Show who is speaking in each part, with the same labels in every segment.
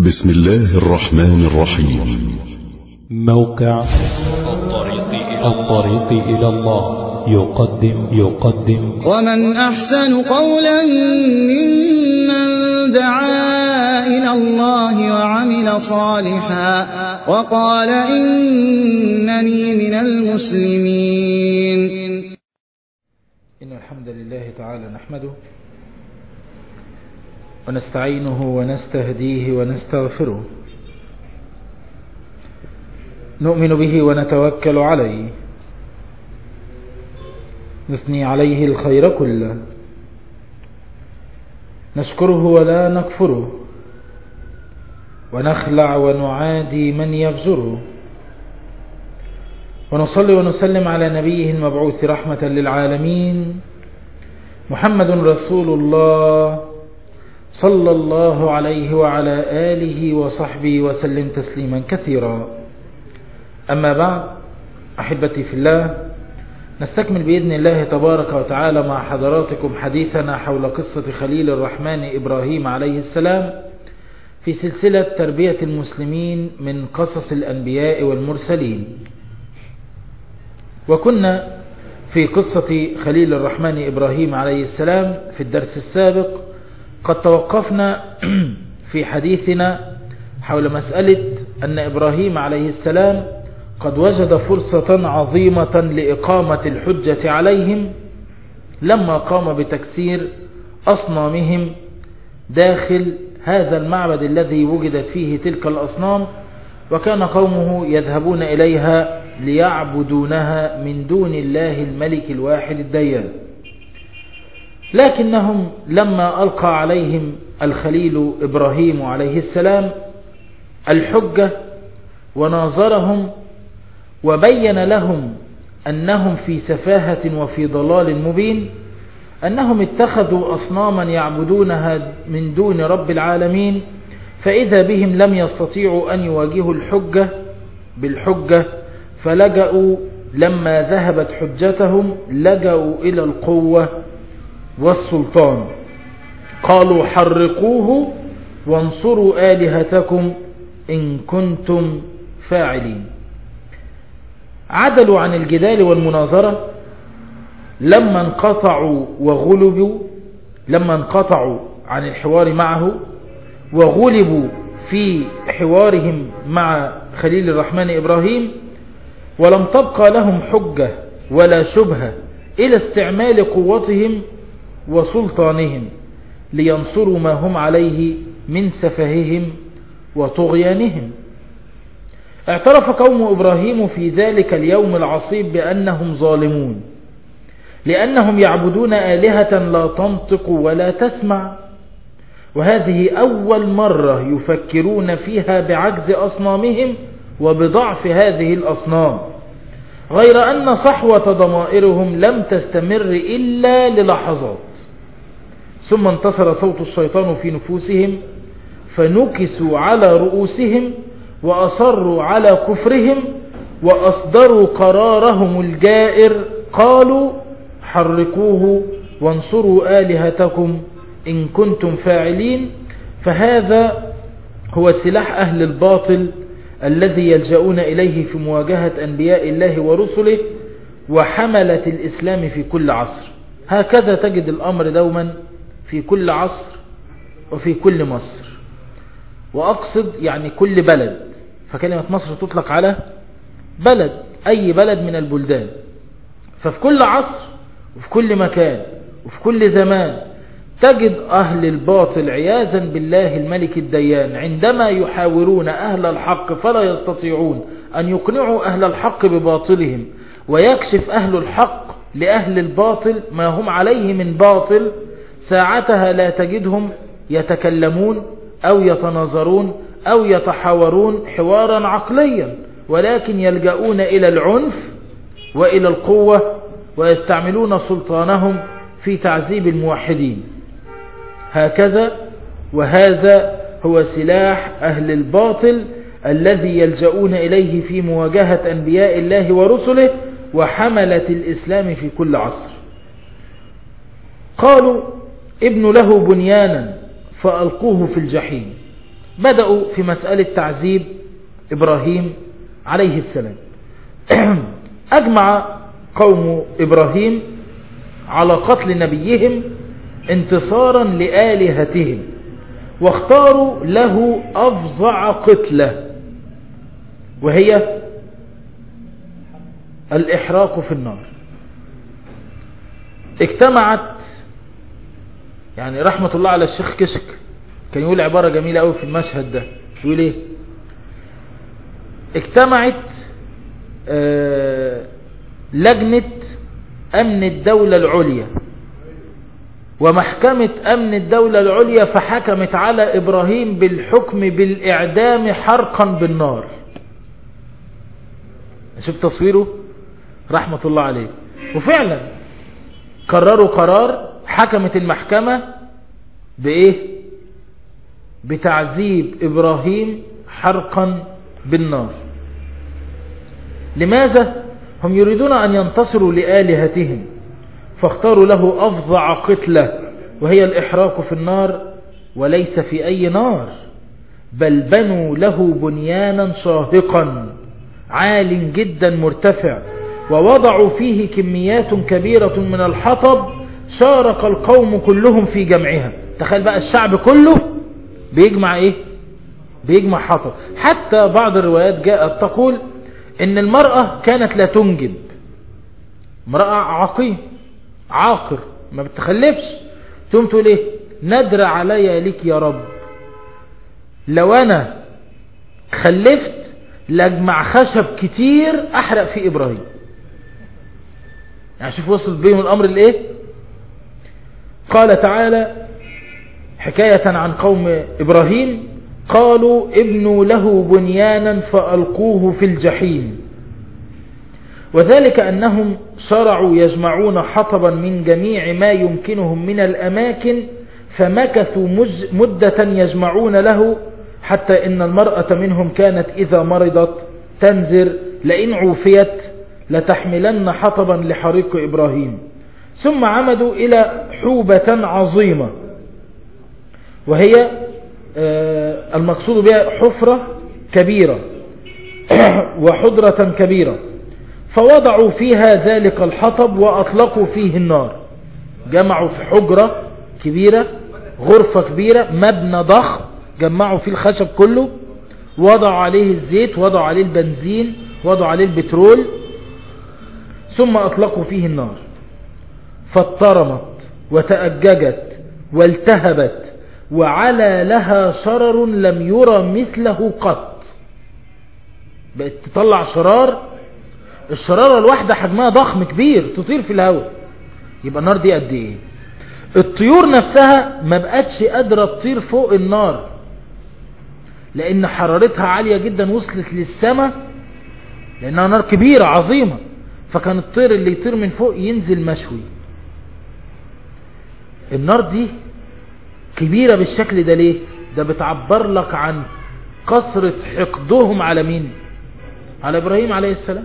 Speaker 1: بسم الله الرحمن الرحيم.
Speaker 2: موقع الطريق إلى الله يقدم
Speaker 3: ومن أحسن قولا ممن دعا إلى الله وعمل صالحا وقال إنني من المسلمين.
Speaker 4: إن الحمد لله تعالى نحمده ونستعينه ونستهديه ونستغفره، نؤمن به ونتوكل عليه، نثني عليه الخير كله، نشكره ولا نكفره، ونخلع ونعادي من يفجره، ونصلي ونسلم على نبيه المبعوث رحمة للعالمين محمد رسول الله صلى الله عليه وعلى آله وصحبه وسلم تسليما كثيرا. أما بعد، أحبتي في الله، نستكمل بإذن الله تبارك وتعالى مع حضراتكم حديثنا حول قصة خليل الرحمن إبراهيم عليه السلام في سلسلة تربية المسلمين من قصص الأنبياء والمرسلين. وكنا في قصة خليل الرحمن إبراهيم عليه السلام في الدرس السابق قد توقفنا في حديثنا حول مسألة أن إبراهيم عليه السلام قد وجد فرصة عظيمة لإقامة الحجة عليهم لما قام بتكسير أصنامهم داخل هذا المعبد الذي وجدت فيه تلك الأصنام، وكان قومه يذهبون إليها ليعبدونها من دون الله الملك الواحد الديان. لكنهم لما ألقى عليهم الخليل إبراهيم عليه السلام الحجة وناظرهم وبين لهم أنهم في سفاهة وفي ضلال مبين، أنهم اتخذوا أصناما يعبدونها من دون رب العالمين، فإذا بهم لم يستطيعوا أن يواجهوا الحجة بالحجة، فلجأوا لما ذهبت حجتهم لجأوا إلى القوة والسلطان. قالوا حرقوه وانصروا آلهتكم إن كنتم فاعلين. عدلوا عن الجدال والمناظرة لما انقطعوا وغلبوا، لما انقطعوا عن الحوار معه وغلبوا في حوارهم مع خليل الرحمن إبراهيم، ولم تبقى لهم حجة ولا شبهة إلى استعمال قوتهم وسلطانهم لينصروا ما هم عليه من سفههم وطغيانهم. اعترف قوم إبراهيم في ذلك اليوم العصيب بأنهم ظالمون، لأنهم يعبدون آلهة لا تنطق ولا تسمع، وهذه أول مرة يفكرون فيها بعجز أصنامهم وبضعف هذه الأصنام، غير أن صحوة ضمائرهم لم تستمر إلا للحظات، ثم انتصر صوت الشيطان في نفوسهم فنكسوا على رؤوسهم وأصروا على كفرهم وأصدروا قرارهم الجائر، قالوا حرقوه وانصروا آلهتكم إن كنتم فاعلين. فهذا هو سلاح أهل الباطل الذي يلجؤون إليه في مواجهة أنبياء الله ورسله وحملة الإسلام في كل عصر. هكذا تجد الأمر دوما في كل عصر وفي كل مصر، وأقصد يعني كل بلد، فكلمة مصر تطلق على بلد، أي بلد من البلدان. ففي كل عصر وفي كل مكان وفي كل زمان تجد أهل الباطل عياذا بالله الملك الديان عندما يحاورون أهل الحق فلا يستطيعون أن يقنعوا أهل الحق بباطلهم، ويكشف أهل الحق لأهل الباطل ما هم عليه من باطل، ساعتها لا تجدهم يتكلمون أو يتناظرون أو يتحاورون حوارا عقليا، ولكن يلجؤون إلى العنف وإلى القوة ويستعملون سلطانهم في تعذيب الموحدين. هكذا، وهذا هو سلاح أهل الباطل الذي يلجؤون إليه في مواجهة أنبياء الله ورسله وحملة الإسلام في كل عصر. قالوا ابن له بنيانا فألقوه في الجحيم. بدأوا في مسألة تعذيب إبراهيم عليه السلام. أجمع قوم إبراهيم على قتل نبيهم انتصارا لآلهتهم، واختاروا له أفظع قتلة، وهي الإحراق في النار. اجتمعت، يعني رحمة الله على الشيخ كشك كان يقول عبارة جميلة قوي في المشهد ده، يقول ايه؟ اجتمعت لجنة أمن الدولة العليا ومحكمة أمن الدولة العليا، فحكمت على إبراهيم بالحكم بالإعدام حرقا بالنار. شوف تصويره رحمة الله عليه. وفعلا قرروا قرار، حكمت المحكمة بإيه؟ بتعذيب إبراهيم حرقا بالنار. لماذا؟ هم يريدون أن ينتصروا لآلهتهم، فاختاروا له أفظع قتلة وهي الإحراق في النار، وليس في أي نار، بل بنوا له بنيانا شاهقا عال جدا مرتفع، ووضعوا فيه كميات كبيرة من الحطب شارك القوم كلهم في جمعها. تخيل بقى الشعب كله بيجمع ايه؟ بيجمع حطب. حتى بعض الروايات جاءت تقول ان المرأة كانت لا تنجب، امرأة عقيم عاقر ما بتخلفش، تقوم تقول ايه؟ ندر علي لك يا رب، لو انا خلفت لاجمع خشب كتير احرق في ابراهيم. يعني شوف وصل بيهم الامر لايه. قال تعالى حكاية عن قوم ابراهيم: قالوا ابنوا له بنيانا فألقوه في الجحيم. وذلك أنهم شرعوا يجمعون حطبا من جميع ما يمكنهم من الأماكن، فمكثوا مدة يجمعون له، حتى إن المرأة منهم كانت إذا مرضت تنذر: لئن عوفيت لتحملن حطبا لحريق إبراهيم. ثم عمدوا إلى حوبة عظيمة، وهي المقصود بها حفرة كبيرة وحضرة كبيرة، فوضعوا فيها ذلك الحطب وأطلقوا فيه النار. جمعوا في حجرة كبيرة، غرفة كبيرة، مبنى ضخم، جمعوا فيه الخشب كله، وضعوا عليه الزيت، وضعوا عليه البنزين، وضعوا عليه البترول، ثم أطلقوا فيه النار، فاضطرمت وتأججت والتهبت، وعلى لها شرر لم يرى مثله قط. بقت تطلع شرار، الشرارة الواحدة حجمها ضخم كبير، تطير في الهواء. يبقى النار دي قد ايه؟ الطيور نفسها ما بقتش قادرة تطير فوق النار، لان حرارتها عالية جدا، وصلت للسماء، لانها نار كبيرة عظيمة، فكان الطير اللي يطير من فوق ينزل مشوي. النار دي كبيرة بالشكل ده ليه؟ ده بتعبر لك عن كثرة حقدهم على مين؟ على إبراهيم عليه السلام.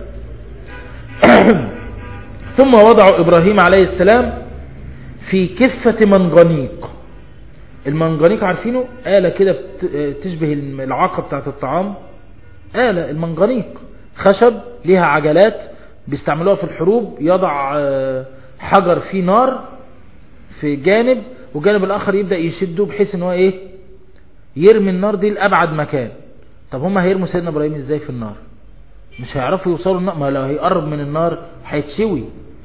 Speaker 4: ثم وضعوا إبراهيم عليه السلام في كفة منغنيق. المنغنيق عارفينه؟ آلة كده تشبه العاقة بتاعت الطعام. آلة المنغنيق خشب ليها عجلات بيستعملوها في الحروب، يضع حجر فيه نار في جانب، وجانب الآخر يبدأ يشده بحيث ان هو ايه؟ يرمي النار دي لأبعد مكان. طب هم هيرموا سيدنا إبراهيم ازاي في النار؟ مش هيعرفوا يوصلوا النار، ما لو هيقرب من النار هيتشوي.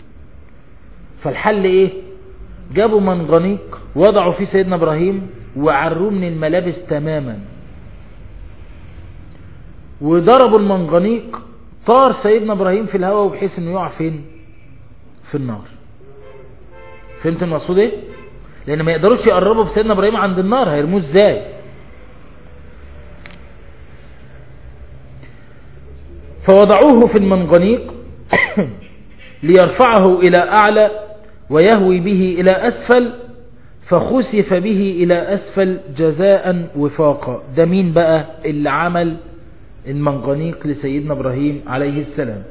Speaker 4: فالحل ايه؟ جابوا منغنيق وضعوا فيه سيدنا إبراهيم وعروه من الملابس تماما، وضربوا المنغنيق، طار سيدنا إبراهيم في الهواء بحيث انه يقع فين؟ في النار. فهمت المقصود ايه؟ لان ما يقدروش يقربوا بسيدنا إبراهيم عند النار، هيرموه ازاي؟ فوضعوه في المنغنيق ليرفعه الى اعلى ويهوي به الى اسفل، فخسف به الى اسفل جزاء وفاقا. ده مين بقى اللي عمل المنغنيق لسيدنا إبراهيم عليه السلام؟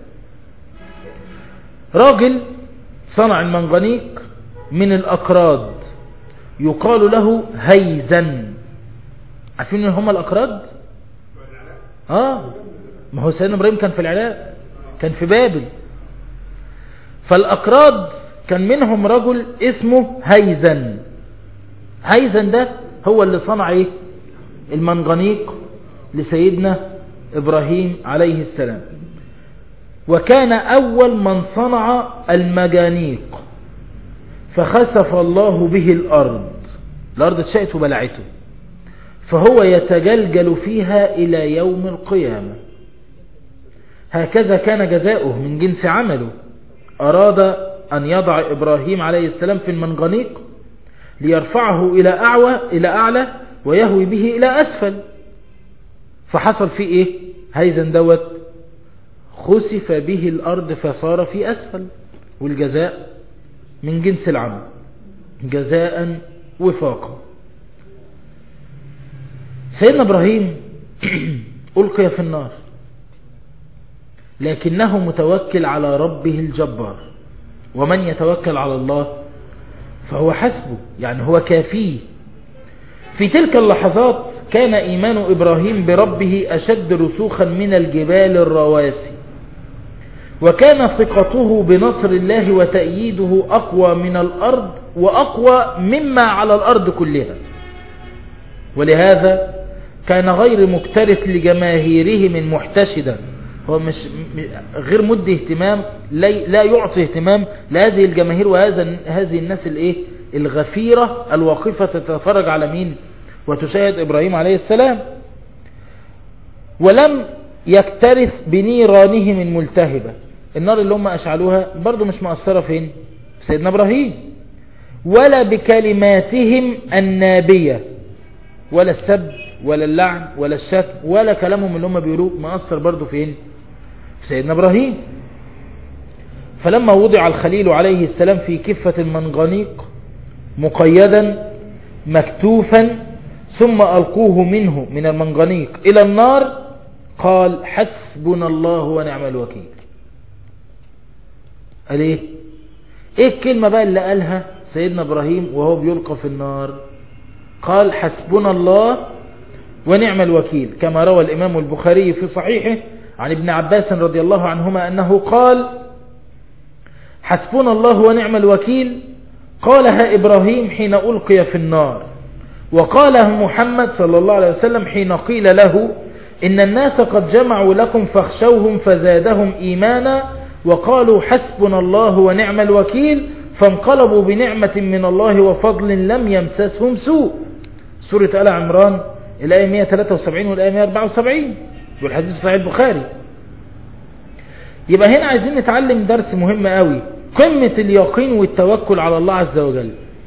Speaker 4: راجل صنع المنغنيق من الأكراد، يقال له هيزن. عارفين ان هم الأكراد؟ ما هو سيدنا إبراهيم كان في العراق، كان في بابل. فالأكراد كان منهم رجل اسمه هيزن. هيزن ده هو اللي صنع ايه؟ المنغنيق لسيدنا إبراهيم عليه السلام، وكان أول من صنع المجانيق. فخسف الله به الأرض اتشقت وبلعته، فهو يتجلجل فيها إلى يوم القيامة. هكذا كان جزاؤه من جنس عمله. أراد أن يضع إبراهيم عليه السلام في المنغنيق ليرفعه إلى أعلى ويهوي به إلى أسفل. فحصل فيه إيه؟ هيزن دوت خسف به الأرض فصار في أسفل. والجزاء من جنس العمل، جزاء وفاقا. سيدنا إبراهيم ألقي في النار، لكنه متوكل على ربه الجبار. ومن يتوكل على الله فهو حسبه، يعني هو كافيه. في تلك اللحظات كان إيمان إبراهيم بربه أشد رسوخا من الجبال الرواسي، وكان ثقته بنصر الله وتأييده أقوى من الأرض وأقوى مما على الأرض كلها. ولهذا كان غير مكترث لجماهيره من محتشدا. هو مش غير مد اهتمام، لا يعطي اهتمام لهذه الجماهير وهذه الناس الغفيرة الواقفة تتفرج على مين وتشاهد إبراهيم عليه السلام. ولم يكترث بنيرانهم الملتهبة. النار اللي هم أشعلوها برضو مش مؤثرة فين؟ في سيدنا إبراهيم. ولا بكلماتهم النابية، ولا السب ولا اللعن ولا الشتم ولا كلامهم اللي هم بيقولوه مؤثر برضو فين؟ في سيدنا إبراهيم. فلما وضع الخليل عليه السلام في كفة المنغنيق مقيدا مكتوفا ثم ألقوه منه من المنغنيق إلى النار، قال حسبنا الله ونعم الوكيل. قال ايه الكلمة بقى اللي قالها سيدنا إبراهيم وهو بيلقى في النار؟ قال حسبنا الله ونعم الوكيل، كما روى الإمام البخاري في صحيحه عن ابن عباس رضي الله عنهما أنه قال حسبنا الله ونعم الوكيل قالها إبراهيم حين ألقي في النار، وقالها محمد صلى الله عليه وسلم حين قيل له إن الناس قد جمعوا لكم فاخشوهم فزادهم إيمانا وقالوا حسبنا الله ونعم الوكيل فانقلبوا بنعمة من الله وفضل لم يمسسهم سوء. سورة آل عمران الآية 173 والآية 174 والحديث في صحيح البخاري. يبقى هنا عايزين نتعلم درس مهم قوي، قمة اليقين والتوكل على الله عز وجل،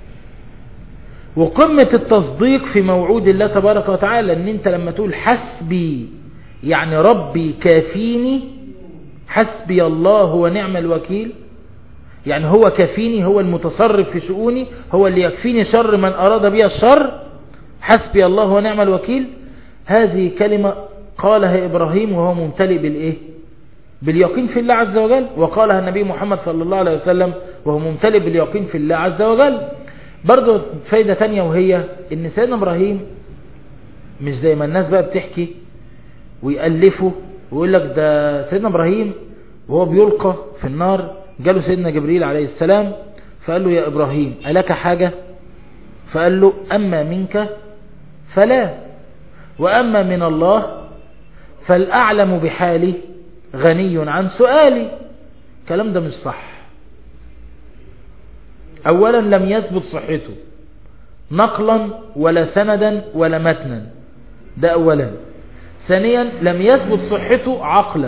Speaker 4: وقمة التصديق في موعود الله تبارك وتعالى. ان انت لما تقول حسبي يعني ربي كافيني، حسبي الله ونعم الوكيل يعني هو كافيني، هو المتصرف في شؤوني، هو اللي يكفيني شر من أراد بي الشر، حسبي الله ونعم الوكيل. هذه كلمة قالها إبراهيم وهو ممتلئ بالإيه؟ باليقين في الله عز وجل، وقالها النبي محمد صلى الله عليه وسلم وهو ممتلئ باليقين في الله عز وجل. برضو فايدة تانية، وهي ان سيدنا إبراهيم مش زي ما الناس بقى بتحكي ويألفوا ويقول لك ده سيدنا إبراهيم وهو بيلقى في النار جاله سيدنا جبريل عليه السلام فقال له يا إبراهيم ألك حاجة؟ فقال له أما منك فلا، وأما من الله فالأعلم بحالي غني عن سؤالي. الكلام ده مش صح. أولا لم يثبت صحته نقلا ولا سندا ولا متنا، ده أولا. ثانيا لم يثبت صحته عقلا،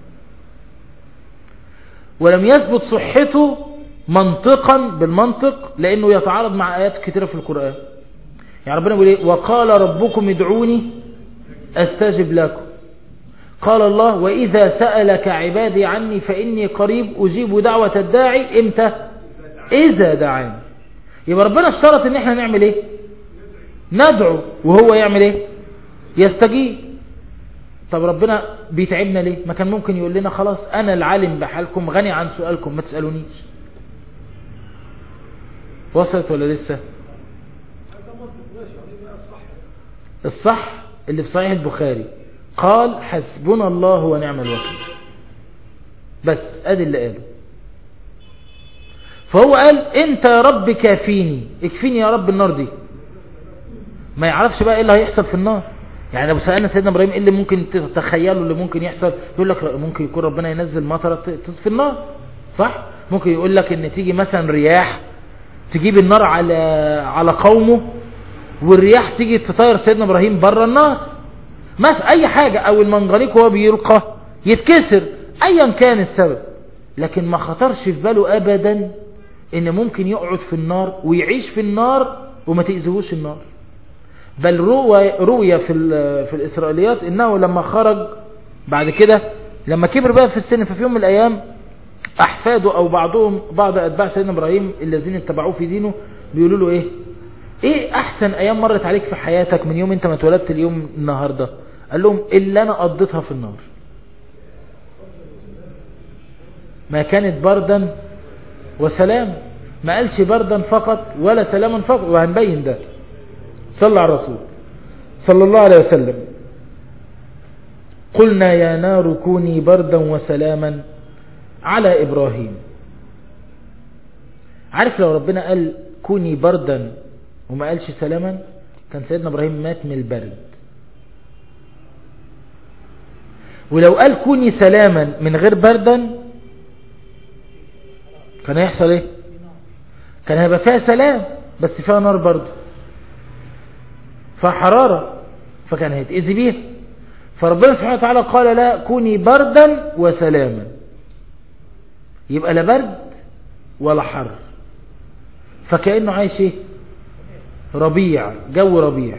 Speaker 4: ولم يثبت صحته منطقا بالمنطق، لأنه يتعارض مع آيات كثيرة في القرآن. يعني ربنا يقول ايه؟ وقال ربكم ادعوني أستجب لكم. قال الله وإذا سألك عبادي عني فإني قريب أجيب دعوة الداعي امتى؟ إذا دعاني. يبقى ربنا اشترط ان احنا نعمل ايه؟ ندعو، وهو يعمل ايه؟ يستجيب. طب ربنا بيتعبنا ليه؟ ما كان ممكن يقول لنا خلاص انا العالم بحالكم غني عن سؤالكم ما تسألونيش. وصلت ولا لسه؟ الصح اللي في صحيح البخاري قال حسبنا الله ونعم الوكيل، بس ادي اللي قاله. فهو قال انت يا رب كافيني، اكفيني يا رب النار دي. ما يعرفش بقى ايه اللي هيحصل في النار. يعني لو سألنا سيدنا ابراهيم ايه اللي ممكن تتخيله اللي ممكن يحصل، يقول لك ممكن يكون ربنا ينزل مطره تصفي النار، صح؟ ممكن يقول لك ان تيجي مثلا رياح تجيب النار على قومه، والرياح تيجي تطير سيدنا ابراهيم بره النار مثلا، اي حاجه، او المنجنيق وهو بيلقى يتكسر، ايا كان السبب. لكن ما خطرش في باله ابدا ان ممكن يقعد في النار ويعيش في النار وما تأذيهوش النار. بل روي في الإسرائيليات انه لما خرج بعد كده، لما كبر بقى في السن، ففي يوم من الايام احفاده او بعض اتباع سيدنا ابراهيم الذين اتبعوه في دينه بيقولوا له ايه احسن ايام مرت عليك في حياتك من يوم انت ما اتولدت اليوم النهارده؟ قال لهم اللي انا قضيتها في النار، ما كانت بردا وسلام. ما قالش بردا فقط ولا سلاما فقط، وهنبين ده. صلى على الرسول صلى الله عليه وسلم. قلنا يا نار كوني بردا وسلاما على إبراهيم. عارف لو ربنا قال كوني بردا وما قالش سلاما، كان سيدنا إبراهيم مات من البرد. ولو قال كوني سلاما من غير بردا، كان هيحصل ايه؟ كان هيبقى فيها سلام بس فيها نار برضه، فيها حرارة، فكان هيتأذي بيها. فربنا سبحانه وتعالى قال لا كوني بردا وسلاما، يبقى لا برد ولا حر، فكأنه عايش ايه؟ ربيع، جو ربيع.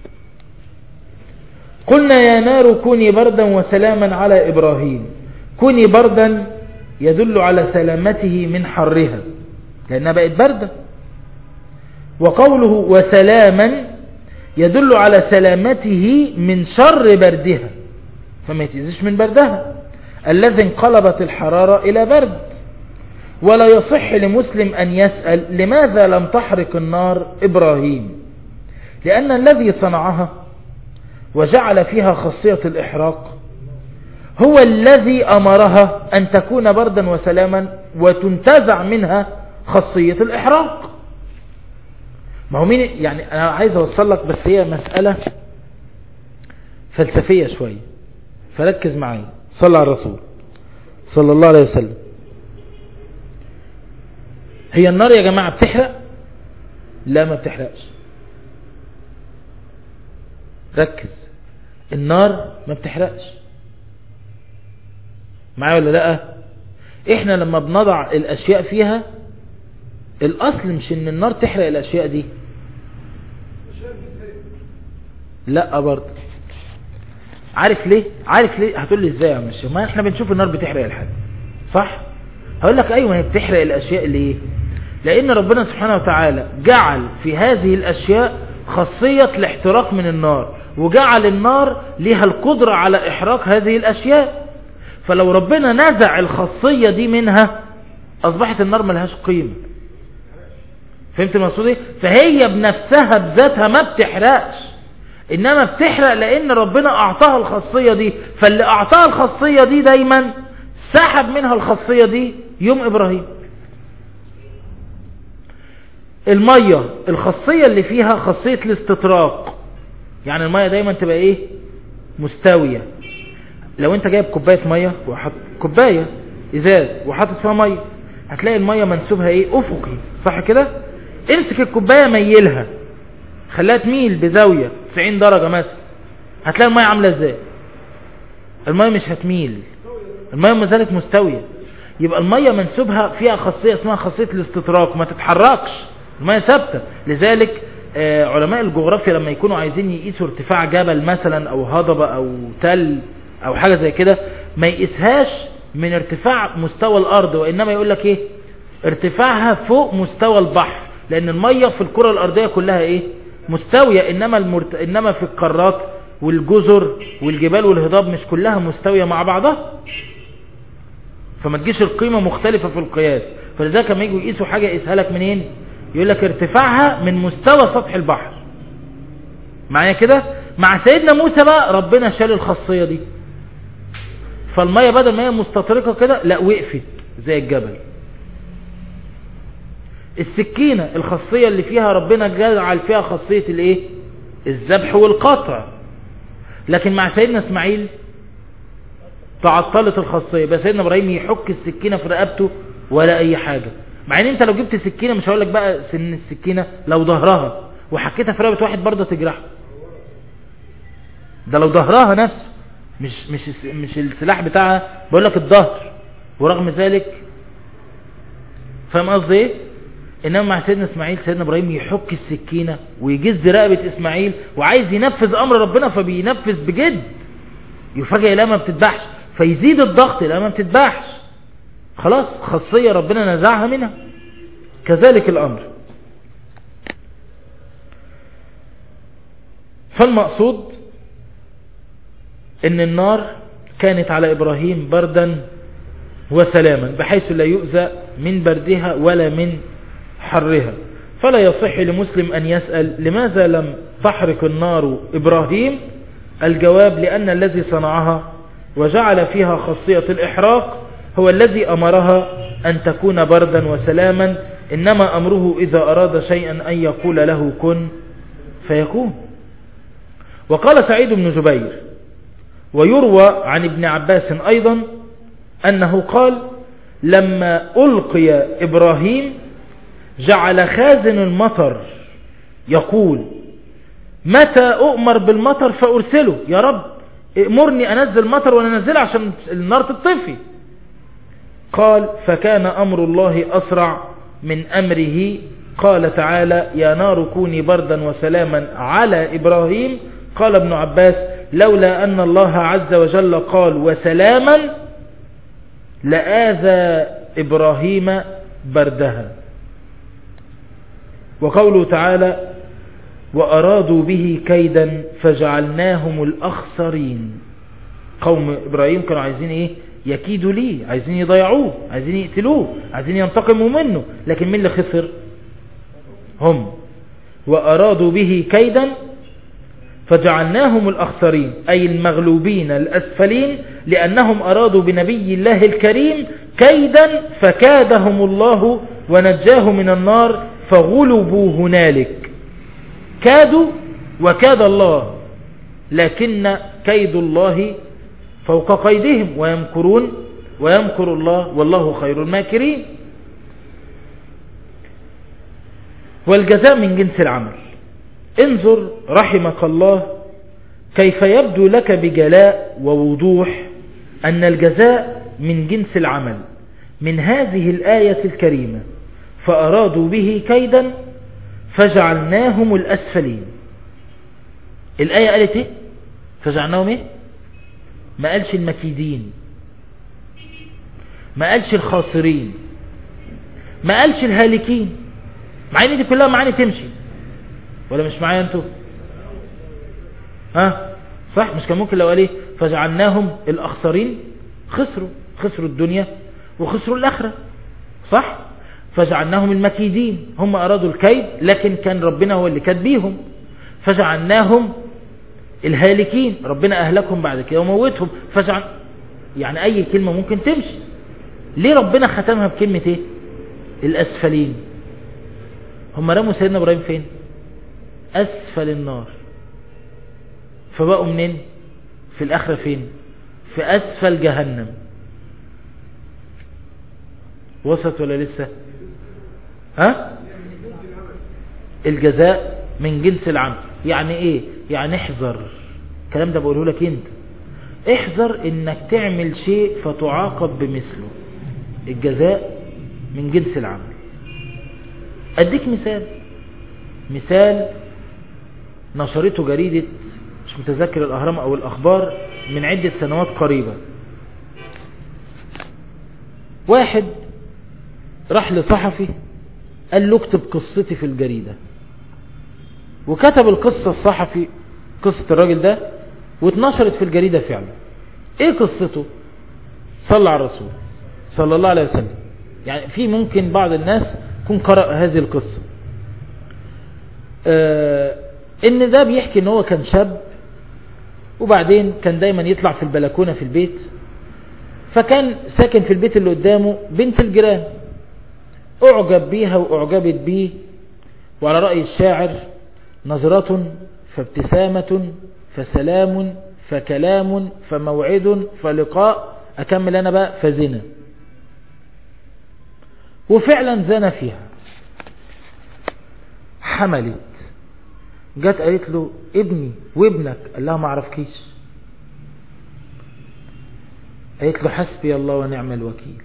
Speaker 4: قلنا يا نار كوني بردا وسلاما على إبراهيم. كوني بردا يدل على سلامته من حرها لأنها بقت باردة، وقوله وسلاما يدل على سلامته من شر بردها، فما يتأذيش من بردها الذي انقلبت الحرارة إلى برد. ولا يصح لمسلم أن يسأل لماذا لم تحرق النار إبراهيم، لأن الذي صنعها وجعل فيها خاصية الإحراق هو الذي أمرها أن تكون بردا وسلاما وتنتزع منها خاصية الإحراق. ما هو مين يعني، أنا عايز أوصل لك، بس هي مسألة فلسفية شوية، فركز معي. صلى على الرسول صلى الله عليه وسلم. هي النار يا جماعة بتحرق؟ لا، ما بتحرقش. ركز، النار ما بتحرقش. معايا ولا لا؟ احنا لما بنضع الاشياء فيها، الاصل مش ان النار تحرق الاشياء دي، لا برضه. عارف ليه؟ هتقول لي ازاي يا مش؟ ما احنا بنشوف النار بتحرق الحاجة، صح؟ هقول لك ايوه، هي بتحرق الاشياء. ليه؟ لان ربنا سبحانه وتعالى جعل في هذه الاشياء خاصية الاحتراق من النار، وجعل النار لها القدرة على احراق هذه الاشياء. فلو ربنا نزع الخاصية دي منها، اصبحت النار ملهاش قيمة. فهمت المقصود ايه؟ فهي بنفسها بذاتها ما بتحرقش، انما بتحرق لان ربنا اعطاها الخاصية دي. فاللي اعطاها الخاصية دي دايما سحب منها الخاصية دي يوم ابراهيم. المية الخاصية اللي فيها خاصية الاستطراق، يعني المية دايما تبقى ايه؟ مستوية. لو انت جايب كوباية مية وحط كوباية ازاز وحطت فيها مية، هتلاقي المية منسوبها ايه؟ افقي، صح كده؟ امسك الكوباية ميلها، خليها تميل بزاوية 90 درجة مثلا، هتلاقي المية عاملة ازاي؟ المية مش هتميل، المية ما زالت مستوية. يبقى المية منسوبها فيها خاصية اسمها خاصية الاستطراق، ما تتحركش، المية ثابتة. لذلك علماء الجغرافيا لما يكونوا عايزين يقيسوا ارتفاع جبل مثلا او هضبة او تل او حاجة زي كده، ما يقيسهاش من ارتفاع مستوى الارض، وانما يقول لك ايه؟ ارتفاعها فوق مستوى البحر، لان المية في الكرة الارضية كلها ايه؟ مستوية. انما في القارات والجزر والجبال والهضاب مش كلها مستوية مع بعضها، فما تجيش القيمة مختلفة في القياس. فلذلك لما يجوا يقيسوا حاجة يقيسها لك منين؟ يقول لك ارتفاعها من مستوى سطح البحر. معايا كده؟ مع سيدنا موسى بقى ربنا شال الخاصية دي، فالمية بدل ما هي مستطرقة كده لا وقفت زي الجبل. السكينة الخاصية اللي فيها ربنا جعل فيها خاصية الايه؟ الذبح والقطع. لكن مع سيدنا اسماعيل تعطلت الخاصية، بس سيدنا ابراهيم يحك السكينة في رقبته ولا اي حاجة. مع ان انت لو جبت سكينة، مش هقولك بقى سن السكينة، لو ظهرها وحكيتها في رقبة واحد برضه تجرحه، ده لو ظهرها نفسه مش السلاح بتاعها، بقولك الظهر. ورغم ذلك فاهم قصدي ايه؟ انما مع سيدنا اسماعيل سيدنا ابراهيم يحك السكينة ويجز رقبة اسماعيل وعايز ينفذ امر ربنا، فبينفذ بجد، يفاجئ لا ما بتذبحش، فيزيد الضغط لا ما بتذبحش، خلاص خاصية ربنا نزعها منها. كذلك الامر. فالمقصود ان النار كانت على ابراهيم بردا وسلاما، بحيث لا يؤذى من بردها ولا من حرها. فلا يصح لمسلم أن يسأل لماذا لم تحرق النار إبراهيم؟ الجواب لأن الذي صنعها وجعل فيها خاصية الإحراق هو الذي أمرها أن تكون بردا وسلاما، إنما أمره إذا أراد شيئا أن يقول له كن فيكون. وقال سعيد بن جبير ويروى عن ابن عباس أيضا أنه قال لما ألقي إبراهيم جعل خازن المطر يقول متى أؤمر بالمطر فأرسله، يا رب امرني أنزل مطر وأنا أنزله عشان النار تطفي. قال فكان أمر الله أسرع من أمره، قال تعالى يا نار كوني بردا وسلاما على إبراهيم. قال ابن عباس لولا أن الله عز وجل قال وسلاما لآذى إبراهيم بردها. وقوله تعالى وأرادوا به كيدا فجعلناهم الأخسرين. قوم إبراهيم كانوا عايزين إيه؟ يكيدوا ليه، عايزين يضيعوه، عايزين يقتلوه، عايزين ينتقموا منه، لكن من اللي خسر؟ هم. وأرادوا به كيدا فجعلناهم الأخسرين، أي المغلوبين الأسفلين، لأنهم أرادوا بنبي الله الكريم كيدا فكادهم الله ونجاه من النار فغلبوا هنالك. كادوا وكاد الله، لكن كيد الله فوق قيدهم، ويمكرون ويمكر الله والله خير الماكرين. والجزاء من جنس العمل. انظر رحمك الله كيف يبدو لك بجلاء ووضوح أن الجزاء من جنس العمل من هذه الآية الكريمة. فأرادوا به كيدا فجعلناهم الأسفلين. الآية قالت ايه؟ فجعلناهم ايه؟ ما قالش المكيدين، ما قالش الخاسرين، ما قالش الهالكين، مع ان دي كلها معاني تمشي، ولا مش معايا انتوا؟ صح؟ مش كان ممكن لو قال ايه فجعلناهم الأخسرين؟ خسروا الدنيا وخسروا الآخرة، صح؟ فجعلناهم المكيدين، هم أرادوا الكيد لكن كان ربنا هو اللي كاد بيهم. فجعلناهم الهالكين، ربنا أهلكهم بعد كده وموتهم. يعني أي كلمة ممكن تمشي. ليه ربنا ختمها بكلمة ايه؟ الأسفلين. هم رموا سيدنا إبراهيم فين؟ أسفل النار، فبقوا منين؟ في الآخرة فين؟ في أسفل جهنم. وصلت ولا لسه؟ الجزاء من جنس العمل. يعني ايه؟ يعني احذر، الكلام ده بقوله لك انت، احذر انك تعمل شيء فتعاقب بمثله. الجزاء من جنس العمل. اديك مثال نشرته جريدة مش متذكر الأهرام أو الأخبار من عدة سنوات قريبة. واحد راح لصحفي قال له اكتب قصتي في الجريدة، وكتب القصة الصحفي قصة الراجل ده واتنشرت في الجريدة فعلا. ايه قصته؟ صلى على الرسول صلى الله عليه وسلم. يعني في ممكن بعض الناس يكون قرأ هذه القصة. ان ده بيحكي ان هو كان شاب وبعدين كان دايما يطلع في البلكونة في البيت، فكان ساكن في البيت اللي قدامه بنت الجيران، أعجب بيها وأعجبت بيه، وعلى رأي الشاعر نظرة فابتسامة فسلام فكلام فموعد فلقاء، أكمل أنا بقى، فزنا. وفعلا زنا فيها، حملت، جت قالت له ابني وابنك، قال لها ما اعرفكيش. قالت له حسبي الله ونعم الوكيل.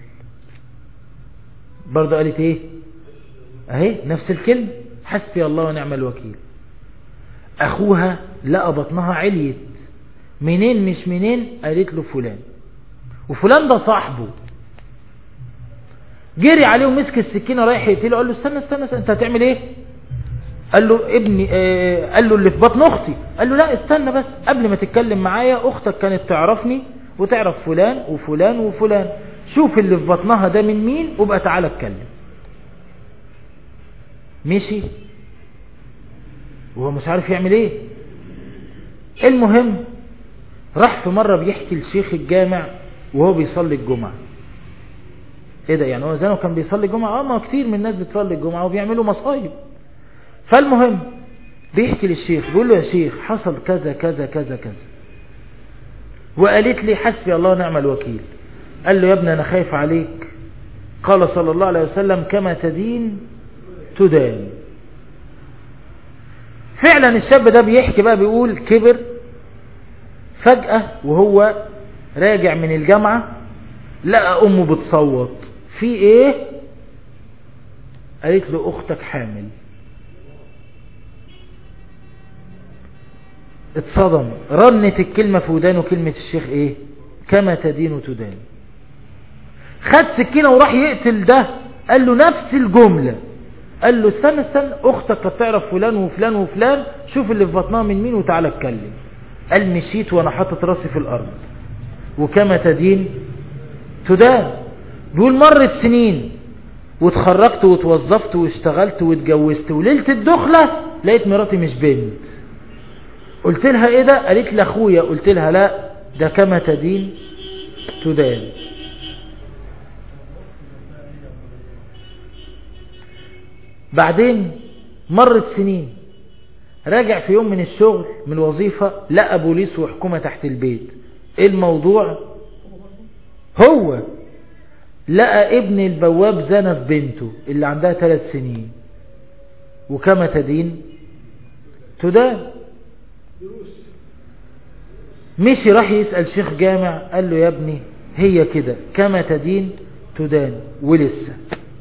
Speaker 4: برضه قالت ايه اهي نفس الكلمة، حسبي الله ونعم الوكيل. اخوها لقى بطنها عليت، منين مش منين، قالت له فلان، وفلان ده صاحبه، جري عليه ومسك السكينة رايح يقتله. قال له استنى انت هتعمل ايه؟ قال له ابني قال له اللي في بطن اختي. قال له لا استنى بس، قبل ما تتكلم معايا اختك كانت تعرفني وتعرف فلان وفلان وفلان، شوف اللي في بطنها ده من مين وبقى تعالى اتكلم. مشي وهو مش عارف يعمل ايه. المهم راح في مرة بيحكي لشيخ الجامع وهو بيصلي الجمعة. ايه ده يعني هو زانه كان بيصلي الجمعة؟ ما كتير من الناس بتصلي الجمعة وبيعملوا مصايب. فالمهم بيحكي للشيخ، بيقول له يا شيخ حصل كذا كذا كذا كذا، وقالت لي حسبي الله ونعم الوكيل. قال له يا ابني انا خايف عليك، قال صلى الله عليه وسلم كما تدين تدان. فعلا الشاب ده بيحكي بقى، بيقول كبر فجأة وهو راجع من الجامعة لقى امه بتصوت. في ايه؟ قالت له اختك حامل. اتصدم، رنت الكلمة في ودانه، كلمة الشيخ ايه؟ كما تدين تدان. خد سكينة وراح يقتل ده، قال له نفس الجملة. قال له استنى اختك قد تعرف فلان وفلان وفلان، شوف اللي في بطنها من مين وتعالى اتكلم. قال مشيت وانا حاطط راسي في الارض، وكما تدين تدان. بيقول مرت سنين واتخرجت واتوظفت واشتغلت واتجوزت، وليلة الدخلة لقيت مراتي مش بنت. قلت لها ايه ده؟ قالت لي اخويا. قلت لها لا، ده كما تدين تدان. بعدين مرت سنين، راجع في يوم من الشغل من الوظيفة، لقى بوليس وحكومة تحت البيت. ايه الموضوع؟ هو لقى ابن البواب زنى في بنته اللي عندها 3 سنين، وكما تدين تدان. مشي راح يسأل شيخ جامع، قال له يا ابني هي كده كما تدين تدان. ولسه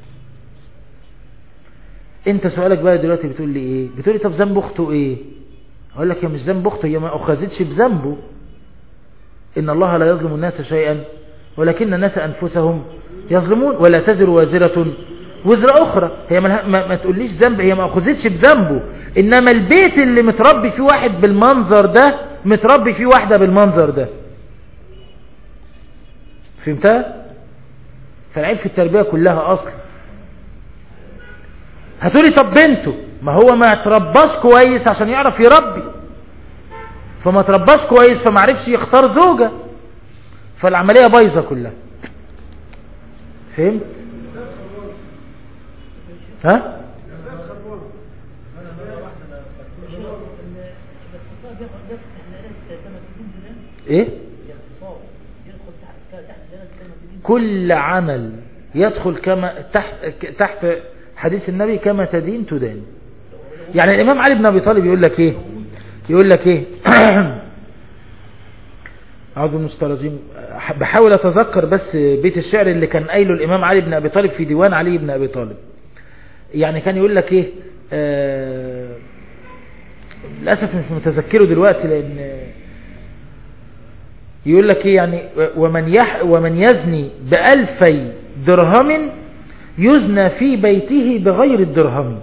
Speaker 4: انت سؤالك بقى دلوقتي بتقول لي ايه؟ بتقول لي طب ذنب اخته ايه؟ اقول لك يا مش ذنب اخته، هي ما اخذتش بذنبه. ان الله لا يظلم الناس شيئا ولكن الناس انفسهم يظلمون، ولا تزر وازرة وزر اخرى. هي ما تقوليش ذنب، هي ما اخذتش بذنبه. انما البيت اللي متربي فيه واحد بالمنظر ده، متربي فيه واحدة بالمنظر ده. فهمتها؟ فالعيب في التربية كلها اصلا. هتقولي طب بنته، ما هو ما ترباش كويس عشان يعرف يربي، فما ترباش كويس فما عرفش يختار زوجة، فالعملية بايظة كلها. فهمت؟ ها؟ ايه؟ كل عمل يدخل كما تحت حديث النبي كما تدين تدان. يعني الامام علي بن ابي طالب يقول لك ايه؟ يقول لك ايه؟ اعوذ بالله من الشيطان الرجيم، بحاول اتذكر بس بيت الشعر اللي كان قايله الامام علي بن ابي طالب في ديوان علي بن ابي طالب. يعني كان يقول لك ايه؟ للاسف مش متذكره دلوقتي، لان يقول لك ايه يعني؟ ومن يزني ب2000 درهم يزنى في بيته بغير الدرهم.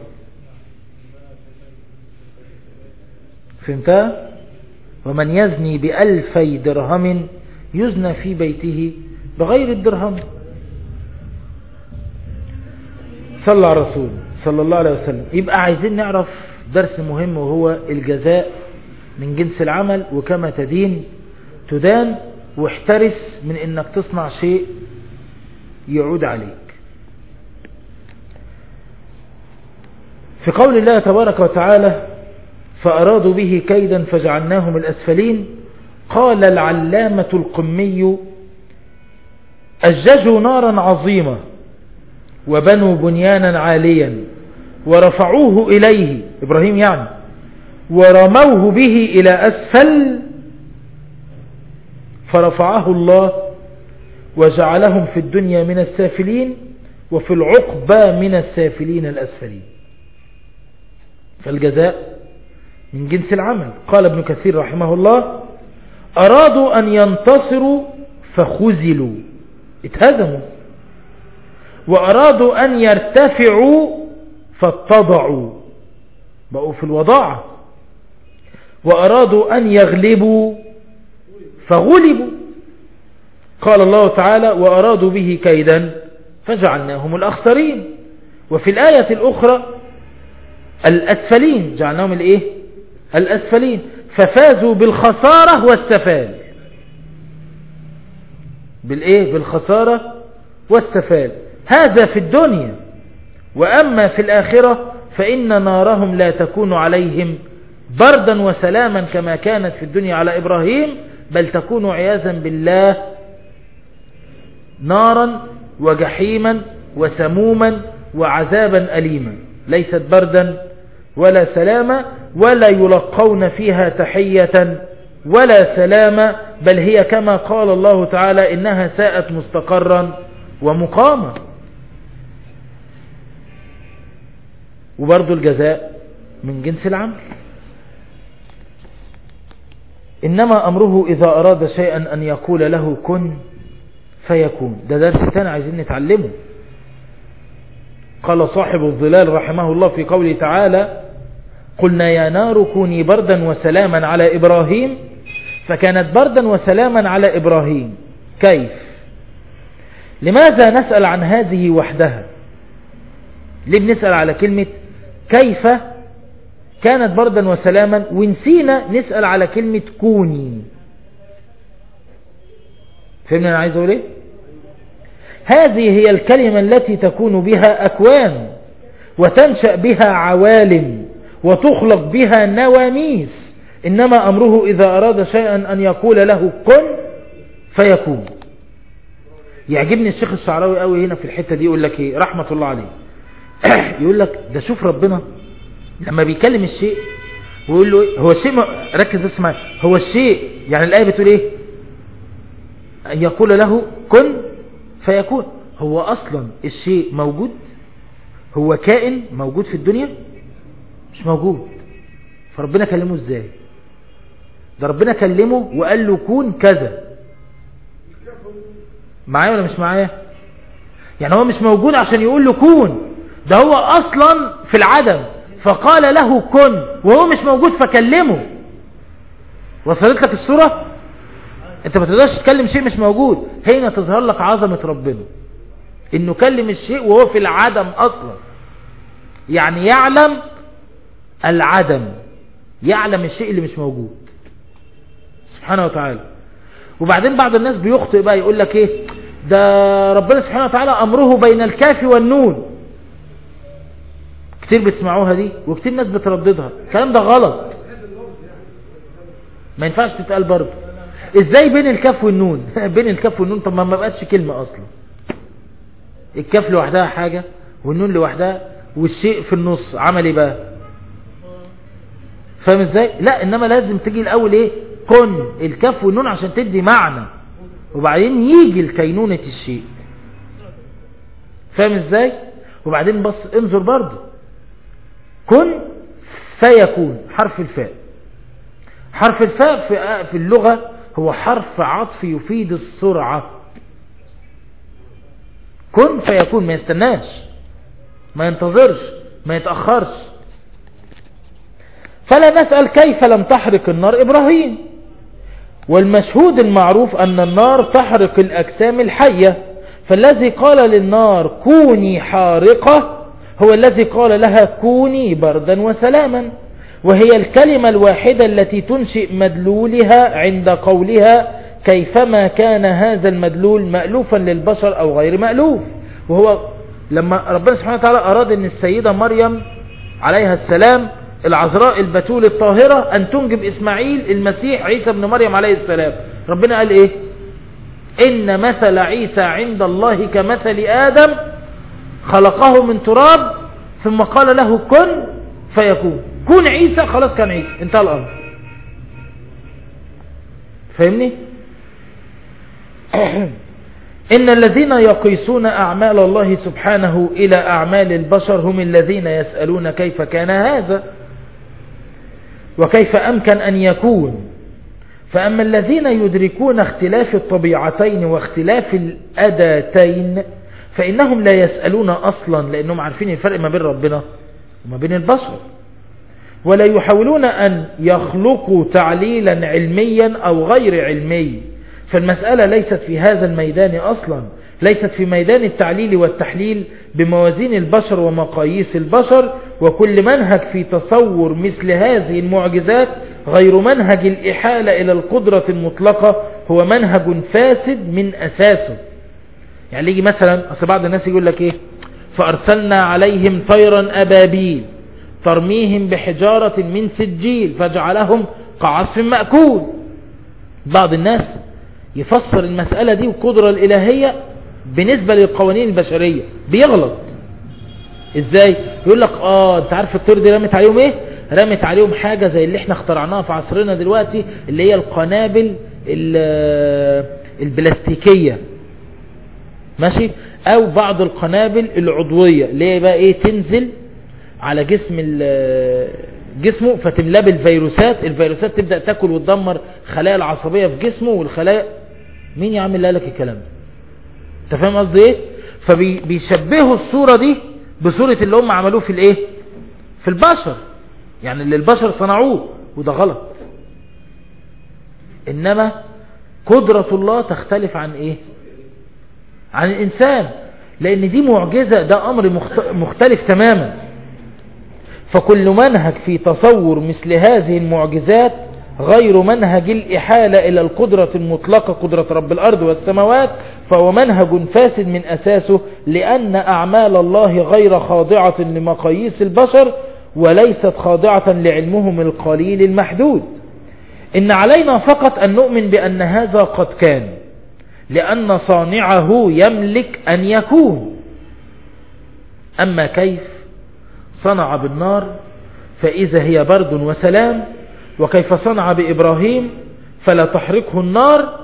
Speaker 4: فهمتها؟ ومن يزني ب2000 درهم يزنى في بيته بغير الدرهم. صلى على الرسول صلى الله عليه وسلم. يبقى عايزين نعرف درس مهم، وهو الجزاء من جنس العمل، وكما تدين تدان، واحترس من انك تصنع شيء يعود عليك. في قول الله تبارك وتعالى فأرادوا به كيدا فجعلناهم الأسفلين، قال العلامة القمي أججوا نارا عظيمة وبنوا بنيانا عاليا ورفعوه إليه إبراهيم يعني ورموه به إلى أسفل فرفعه الله وجعلهم في الدنيا من السافلين وفي العقبى من السافلين الأسفلين. فالجزاء من جنس العمل. قال ابن كثير رحمه الله أرادوا أن ينتصروا فخذلوا اتهزموا، وأرادوا أن يرتفعوا فاتضعوا بقوا في الوضاعة، وأرادوا أن يغلبوا فغلبوا. قال الله تعالى وأرادوا به كيدا فجعلناهم الأخسرين، وفي الآية الأخرى الأسفلين جعلناهم الإيه؟ الأسفلين، ففازوا بالخسارة والسفال. بالإيه؟ بالخسارة والسفال. هذا في الدنيا، وأما في الآخرة فإن نارهم لا تكون عليهم بردا وسلاما كما كانت في الدنيا على إبراهيم، بل تكون عياذا بالله نارا وجحيما وسموما وعذابا أليما، ليست بردا ولا سلاما، ولا يلقون فيها تحية ولا سلاما، بل هي كما قال الله تعالى إنها ساءت مستقرا ومقاما. وبرضو الجزاء من جنس العمل. إنما أمره إذا أراد شيئا أن يقول له كن فيكون. ده درس تاني عايزين نتعلمه. قال صاحب الظلال رحمه الله في قوله تعالى قلنا يا نار كوني بردا وسلاما على إبراهيم، فكانت بردا وسلاما على إبراهيم. كيف؟ لماذا نسأل عن هذه وحدها؟ ليه بنسأل على كلمة كيف كانت بردا وسلاما ونسينا نسأل على كلمة كوني؟ فهمنا أنا عايز أقول إيه؟ هذه هي الكلمة التي تكون بها أكوان وتنشأ بها عوالم وتخلق بها نواميس. إنما أمره إذا أراد شيئا أن يقول له كن فيكون. يعجبني الشيخ الشعراوي قوي هنا في الحتة دي، يقول لك إيه رحمة الله عليه يقول لك ده شوف ربنا لما بيكلم الشيء ويقول له إيه؟ هو الشيء ركز بس معي، هو الشيء يعني الآية بتقول إيه؟ أن يقول له كن فيكون. هو أصلا الشيء موجود؟ هو كائن موجود في الدنيا؟ مش موجود. فربنا كلمه ازاي؟ ده ربنا كلمه وقال له كون كذا. معايا ولا مش معايا؟ يعني هو مش موجود عشان يقول له كون، ده هو أصلا في العدم فقال له كن، وهو مش موجود فكلمه. وصلت لك الصورة؟ انت ما تقدرش تكلم شيء مش موجود. هنا تظهر لك عظمة ربنا انه كلم الشيء وهو في العدم اصلا. يعني يعلم العدم، يعلم الشيء اللي مش موجود سبحانه وتعالى. وبعدين بعض الناس بيخطئ بقى يقول لك ايه ده ربنا سبحانه وتعالى امره بين الكاف والنون. كتير بتسمعوها دي وكتير ناس بترددها. الكلام ده غلط، ما ينفعش تتقال برضه. ازاي بين الكاف والنون؟ بين الكاف والنون طب ما بقتش كلمة اصلا. الكاف لوحدها حاجة والنون لوحدها والشيء في النص عمل ايه بقى؟ فاهم ازاي؟ لا انما لازم تيجي الاول ايه؟ كن الكاف والنون عشان تدي معنى، وبعدين يجي الكينونة الشيء. فاهم ازاي؟ وبعدين بص انظر برضه كن فيكون. حرف الفاء، حرف الفاء في اللغة هو حرف عطف يفيد السرعة. كن فيكون، ما يستناش، ما ينتظرش، ما يتأخرش. فلا نسأل كيف لم تحرق النار إبراهيم، والمشهود المعروف أن النار تحرق الأجسام الحية، فالذي قال للنار كوني حارقة هو الذي قال لها كوني بردا وسلاما. وهي الكلمة الواحدة التي تنشئ مدلولها عند قولها كيفما كان هذا المدلول مألوفا للبشر أو غير مألوف. وهو لما ربنا سبحانه وتعالى أراد أن السيدة مريم عليها السلام العذراء البتول الطاهرة أن تنجب إسماعيل المسيح عيسى بن مريم عليه السلام، ربنا قال إيه؟ إن مثل عيسى عند الله كمثل آدم خلقه من تراب ثم قال له كن فيكون. كون عيسى، خلاص كان عيسى، انتهى الأمر. فاهمني؟ إن الذين يقيسون أعمال الله سبحانه إلى أعمال البشر هم الذين يسألون كيف كان هذا وكيف أمكن أن يكون. فأما الذين يدركون اختلاف الطبيعتين واختلاف الأداتين فإنهم لا يسألون أصلا، لأنهم عارفين الفرق ما بين ربنا وما بين البشر، ولا يحاولون أن يخلقوا تعليلا علميا أو غير علمي. فالمسألة ليست في هذا الميدان أصلا، ليست في ميدان التعليل والتحليل بموازين البشر ومقاييس البشر. وكل منهج في تصور مثل هذه المعجزات غير منهج الإحالة إلى القدرة المطلقة، هو منهج فاسد من أساسه. يعني يجي مثلا أصل بعض الناس يقول لك إيه؟ فأرسلنا عليهم طيرا أبابيل ترميهم بحجارة من سجيل فجعلهم كعصف مأكول. بعض الناس يفسر المسألة دي والقدرة الإلهية بالنسبة للقوانين البشرية، بيغلط. ازاي؟ يقول لك انت عارف الطير دي رمت عليهم ايه؟ رمت عليهم حاجة زي اللي احنا اخترعناها في عصرنا دلوقتي، اللي هي القنابل البلاستيكية، ماشي؟ او بعض القنابل العضوية اللي هي بقى ايه، تنزل على جسمه فتملاه بالفيروسات، الفيروسات تبدأ تاكل وتدمر خلايا العصبية في جسمه والخلايا. مين يعمل لك الكلام ده؟ انت فاهم قصدي ايه؟ فبيشبهوا الصورة دي بصورة اللي هم عملوه في الايه، في البشر، يعني اللي البشر صنعوه، وده غلط. انما قدرة الله تختلف عن ايه، عن الانسان، لان دي معجزة، ده امر مختلف تماما. فكل منهج في تصور مثل هذه المعجزات غير منهج الإحالة إلى القدرة المطلقة، قدرة رب الأرض والسماوات، فهو منهج فاسد من أساسه، لأن أعمال الله غير خاضعة لمقاييس البشر وليست خاضعة لعلمهم القليل المحدود. إن علينا فقط أن نؤمن بأن هذا قد كان، لأن صانعه يملك أن يكون. أما كيف صنع بالنار فإذا هي برد وسلام، وكيف صنع بإبراهيم فلا تحرقه النار،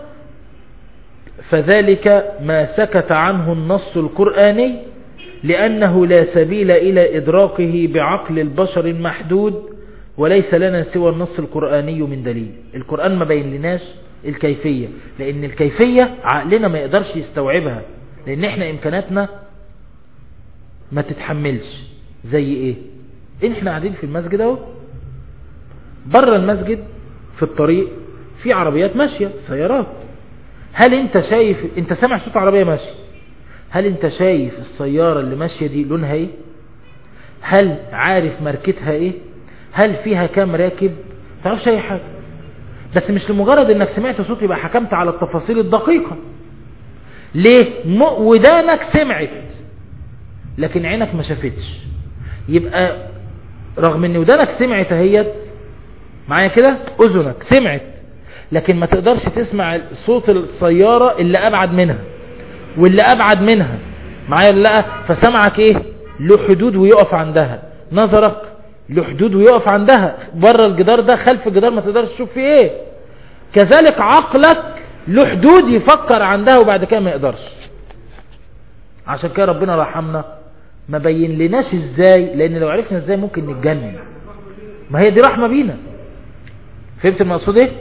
Speaker 4: فذلك ما سكت عنه النص القرآني، لأنه لا سبيل إلى إدراكه بعقل البشر المحدود، وليس لنا سوى النص القرآني من دليل. القرآن ما بين لناش الكيفية، لأن الكيفية عقلنا ما يقدرش يستوعبها، لأن احنا إمكاناتنا ما تتحملش. زي ايه؟ احنا قاعدين في المسجد اهو، بره المسجد في الطريق في عربيات ماشية، سيارات. هل انت شايف، انت سامع صوت عربية ماشية، هل انت شايف السيارة اللي ماشية دي لونها ايه؟ هل عارف ماركتها ايه؟ هل فيها كام راكب؟ تعرفش اي حاجة. بس مش لمجرد انك سمعت صوت يبقى حكمت على التفاصيل الدقيقة. ليه؟ ودانك سمعت لكن عينك ما شافتش، يبقى رغم ان ودانك سمعت اهيت معايا كده، اذنك سمعت لكن ما تقدرش تسمع صوت السيارة اللي ابعد منها واللي ابعد منها معايا. لا، فسمعك ايه؟ له حدود ويقف عندها، نظرك له حدود ويقف عندها، بره الجدار ده خلف الجدار ما تقدرش تشوف فيه ايه. كذلك عقلك له حدود يفكر عندها وبعد كده ما يقدرش. عشان كده ربنا رحمنا ما بين لناش ازاي، لان لو عرفنا ازاي ممكن نتجنن. ما هي دي رحمة بينا. فهمت المقصود ايه؟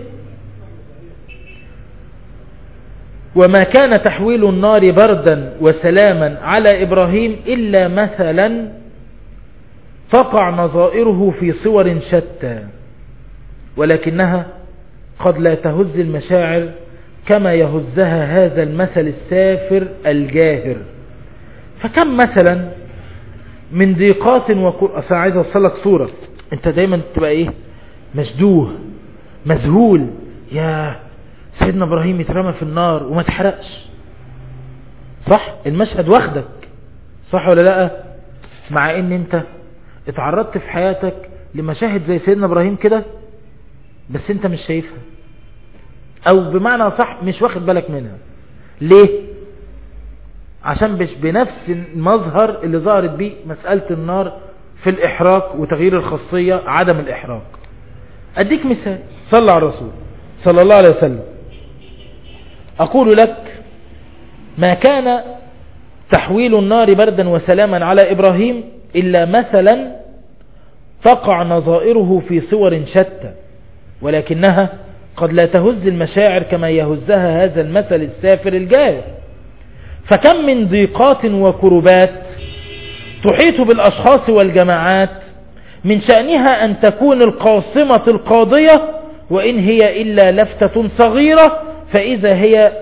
Speaker 4: وما كان تحويل النار بردا وسلاما على إبراهيم إلا مثلا تقع نظائره في صور شتى، ولكنها قد لا تهز المشاعر كما يهزها هذا المثل السافر الجاهر. فكم مثلا من ضيقات أصلا عايز أوصل لك صورة انت دايما تبقى ايه؟ مشدوه مذهول، يا سيدنا ابراهيم يترمى في النار وما تحرقش. صح؟ المشهد واخدك، صح ولا لا؟ مع ان انت اتعرضت في حياتك لمشاهد زي سيدنا ابراهيم كده، بس انت مش شايفها، او بمعنى صح مش واخد بالك منها. ليه؟ عشان مش بنفس المظهر اللي ظهرت بيه مسألة النار في الإحراق وتغيير الخاصية عدم الإحراق. أديك مثال، صلى على الرسول صلى الله عليه وسلم. أقول لك ما كان تحويل النار بردا وسلاما على إبراهيم إلا مثلا تقع نظائره في صور شتى، ولكنها قد لا تهز المشاعر كما يهزها هذا المثل السافر الجاهر. فكم من ضيقات وكربات تحيط بالأشخاص والجماعات من شأنها أن تكون القاصمة القاضية، وإن هي إلا لفتة صغيرة فإذا هي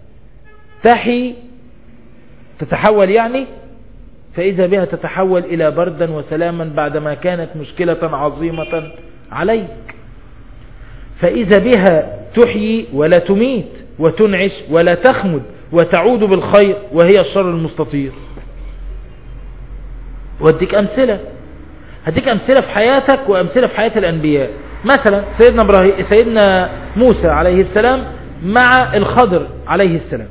Speaker 4: تتحول فإذا بها تتحول إلى بردا وسلاما بعدما كانت مشكلة عظيمة عليك. فإذا بها تحيي ولا تميت، وتنعش ولا تخمد، وتعود بالخير وهي الشر المستطير. واديك أمثلة، هديك أمثلة في حياتك وأمثلة في حياة الأنبياء. مثلا سيدنا موسى عليه السلام مع الخضر عليه السلام،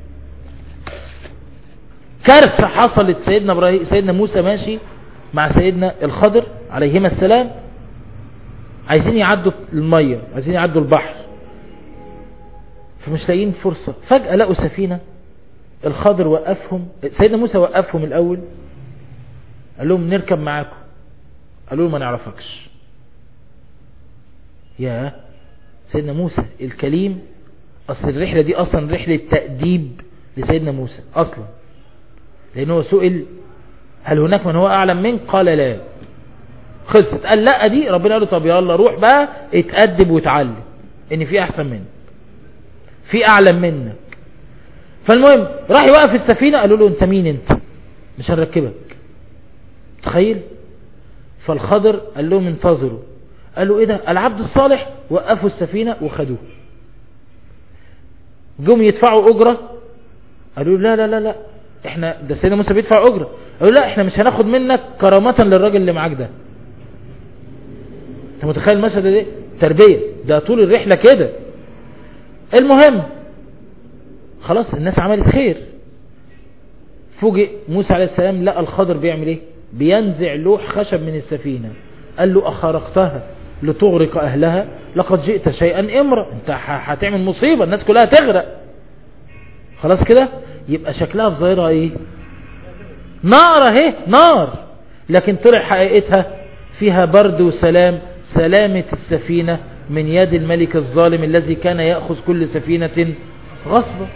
Speaker 4: كارثة حصلت. سيدنا موسى ماشي مع سيدنا الخضر عليهما السلام، عايزين يعدوا المية، عايزين يعدوا البحر، فمش لاقيين فرصة. فجأة لقوا سفينة، الخضر وقفهم، سيدنا موسى وقفهم الأول، قال لهم نركب معاكم، قالوا له ما نعرفكش. يا سيدنا موسى الكليم، أصل الرحلة دي أصلا رحلة تأديب لسيدنا موسى أصلا، لأنه سئل هل هناك من هو أعلم منك؟ قال لا، خلصت. قال لا دي ربنا قال له طب يلا روح بقى اتأدب وتعلم ان في احسن منك، في اعلم منك. فالمهم راح يوقف السفينة، قالوا له انت مين؟ انت مش هنركبك. تخيل. فالخضر قال لهم انتظروا. قالوا ايه ده؟ العبد الصالح. وقفوا السفينة وخدوه. جم يدفعوا اجرة، قالوا لا لا لا لا احنا ده سيدنا موسى بيدفع اجرة. قالوا لا احنا مش هناخد منك كرامة للراجل اللي معاك ده. انت متخيل المشهد ده؟ تربية، ده طول الرحلة كده. المهم خلاص الناس عملت خير. فوجئ موسى عليه السلام لقى الخضر بيعمل ايه؟ بينزع لوح خشب من السفينة. قال له اخرقتها لتغرق اهلها لقد جئت شيئا امرا، انت هتعمل مصيبة، الناس كلها تغرق. خلاص كده يبقى شكلها في ظاهرها ايه؟ نار اهي، نار، لكن طلع حقيقتها فيها برد وسلام، سلامة السفينة من يد الملك الظالم الذي كان يأخذ كل سفينة غصبا.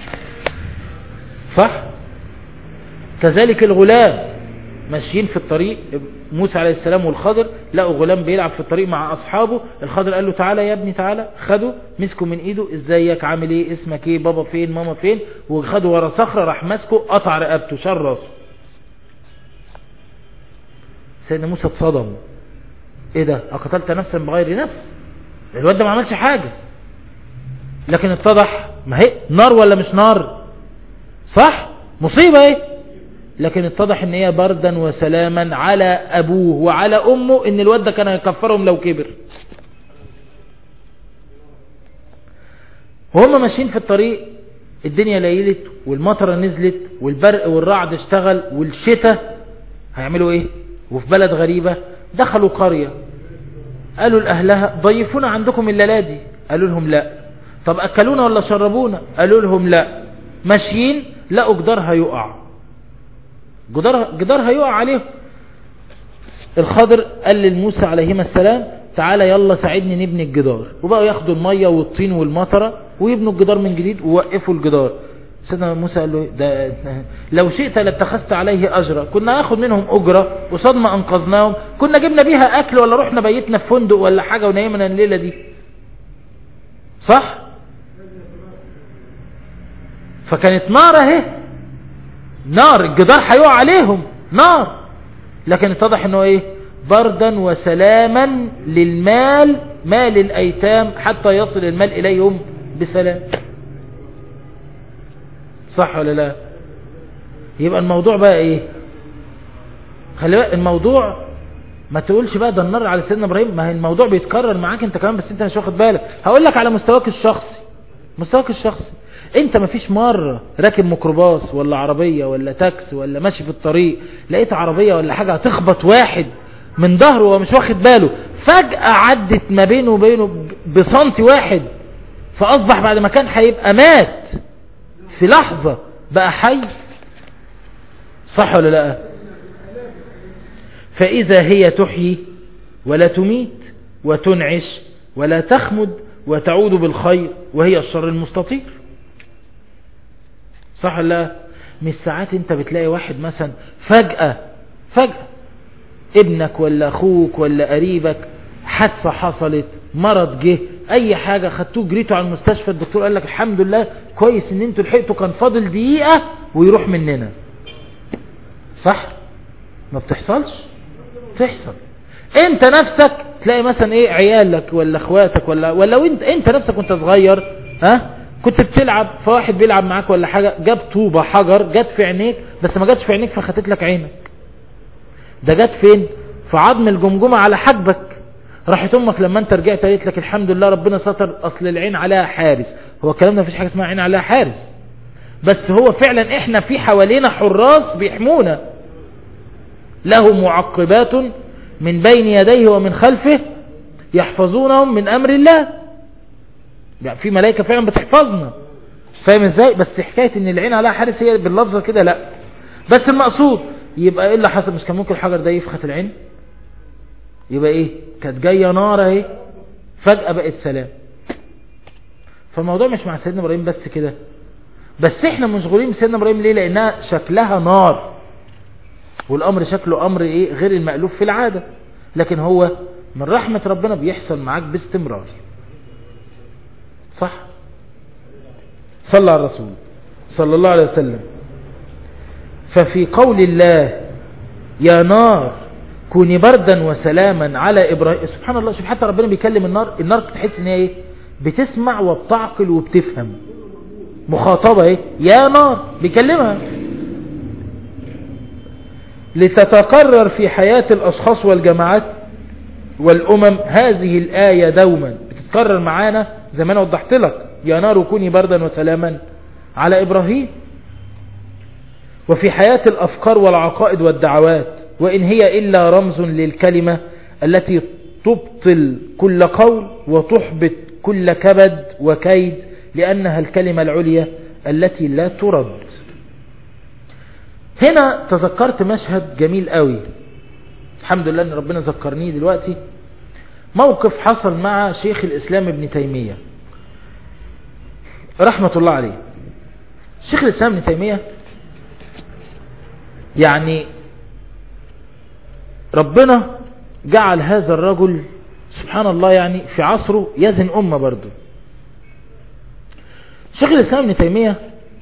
Speaker 4: صح؟ كذلك الغلام ماشيين في الطريق، موسى عليه السلام والخضر لقوا غلام بيلعب في الطريق مع أصحابه. الخضر قال له تعالى يا ابني تعالى، خده مسكه من ايده، ازيك عامل ايه، اسمك ايه، بابا فين، ماما فين، وخده ورا صخرة، راح مسكه قطع رقبته شال راسه. سيدنا موسى اتصدم، ايه ده؟ اقتلت نفسا بغير نفس؟ الواد ده ما عملش حاجة. لكن اتضح ما هي نار ولا مش نار؟ صح؟ مصيبة ايه؟ لكن اتضح ان هي بردا وسلاما على ابوه وعلى امه، ان الواد ده كان يكفرهم لو كبر. وهم ماشيين في الطريق الدنيا ليلت والمطره نزلت والبرق والرعد اشتغل والشتاء، هيعملوا ايه؟ وفي بلد غريبة. دخلوا قرية، قالوا لأهلها ضيفونا عندكم الليلة دي. قالوا لهم لا. طب أكلونا ولا شربونا؟ قالوا لهم لا. ماشيين لقوا جدار هيقع، جدار هيقع عليهم. الخضر قال للموسى عليهما السلام تعالى يلا ساعدني نبني الجدار. وبقوا ياخدوا المية والطين والمطرة ويبنوا الجدار من جديد ووقفوا الجدار. سيدنا موسى قال له ده لو شئت لاتخذت عليه أجرا، كنا ناخد منهم أجرة وصاد ما أنقذناهم، كنا جبنا بيها أكل ولا رحنا بيتنا في فندق ولا حاجة ونايمنا الليلة دي. صح؟ فكانت نار اهي، نار، الجدار هيقع عليهم نار، لكن اتضح انه ايه؟ بردا وسلاما للمال، مال الأيتام، حتى يصل المال إليهم بسلام. صح ولا لا؟ يبقى الموضوع بقى ايه؟ خلي بالك الموضوع، ما تقولش بقى ده النار على سيدنا ابراهيم، ما هي الموضوع بيتكرر معاك انت كمان، بس انت مش واخد بالك. هقول لك على مستواك الشخصي. مستواك الشخصي انت ما فيش مرة راكب ميكروباص ولا عربية ولا تاكس ولا ماشي في الطريق لقيت عربية ولا حاجة هتخبط واحد من ظهره ومش واخد باله، فجأة عدت ما بينه وبينه بسنتي واحد، فأصبح بعد ما كان هيبقى مات في لحظة بقى حي. صح ولا لا؟ فإذا هي تحيي ولا تميت وتنعش ولا تخمد وتعود بالخير وهي الشر المستطير. صح ولا لا؟ مش ساعات انت بتلاقي واحد مثلا فجأة ابنك ولا اخوك ولا قريبك حادثة حصلت، مرض جه، اي حاجة، خدتوه جريتوا على المستشفى، الدكتور قال لك الحمد لله كويس ان انتوا لحقتوا، كان فاضل دقيقة ويروح مننا. صح؟ ما بتحصلش؟ تحصل. انت نفسك تلاقي مثلا ايه، عيالك ولا اخواتك ولا انت نفسك وانت صغير كنت بتلعب، فواحد بيلعب معاك ولا حاجة جاب طوبة حجر جت في عينيك، بس ما جاتش في عينيك فخدت لك عينك، ده جت فين؟ في عظم الجمجمة على حاجبك. راحت امك لما انت رجعت قالت لك الحمد لله ربنا ستر، اصل العين عليها حارس. هو الكلام ده مفيش حاجة اسمها عين عليها حارس، بس هو فعلا احنا في حوالينا حراس بيحمونا، له معقبات من بين يديه ومن خلفه يحفظونهم من امر الله. يعني في ملائكة فعلا بتحفظنا، فاهم ازاي؟ بس حكاية ان العين عليها حارس هي باللفظة كده لا، بس المقصود يبقى ايه اللي حصل؟ مش كان ممكن الحجر ده يفخت العين؟ يبقى ايه؟ كانت جاية نار اهي فجأة بقت سلام. فالموضوع مش مع سيدنا ابراهيم بس كده، بس احنا مشغولين بسيدنا ابراهيم ليه؟ لانها شكلها نار، والامر شكله امر ايه؟ غير المألوف في العادة، لكن هو من رحمة ربنا بيحصل معاك باستمرار. صح؟ صلى على الرسول صلى الله عليه وسلم. ففي قول الله يا نار كوني بردا وسلاما على ابراهيم، سبحان الله، شوف حتى ربنا بيكلم النار تحس ان هي ايه؟ بتسمع وبتعقل وبتفهم، مخاطبة ايه؟ يا نار بيكلمها. لتتكرر في حياة الاشخاص والجماعات والامم هذه الآية دوما، بتتكرر معانا زي ما انا وضحت لك، يا نار كوني بردا وسلاما على ابراهيم. وفي حياة الافكار والعقائد والدعوات، وان هي الا رمز للكلمة التي تبطل كل قول وتحبط كل كبد وكيد، لانها الكلمة العليا التي لا ترد. هنا تذكرت مشهد جميل قوي، الحمد لله ان ربنا ذكرني دلوقتي. موقف حصل مع شيخ الاسلام ابن تيمية رحمة الله عليه. شيخ الاسلام ابن تيمية يعني ربنا جعل هذا الرجل سبحان الله يعني في عصره يزن أمة برضه. شيخ الاسلام ابن تيمية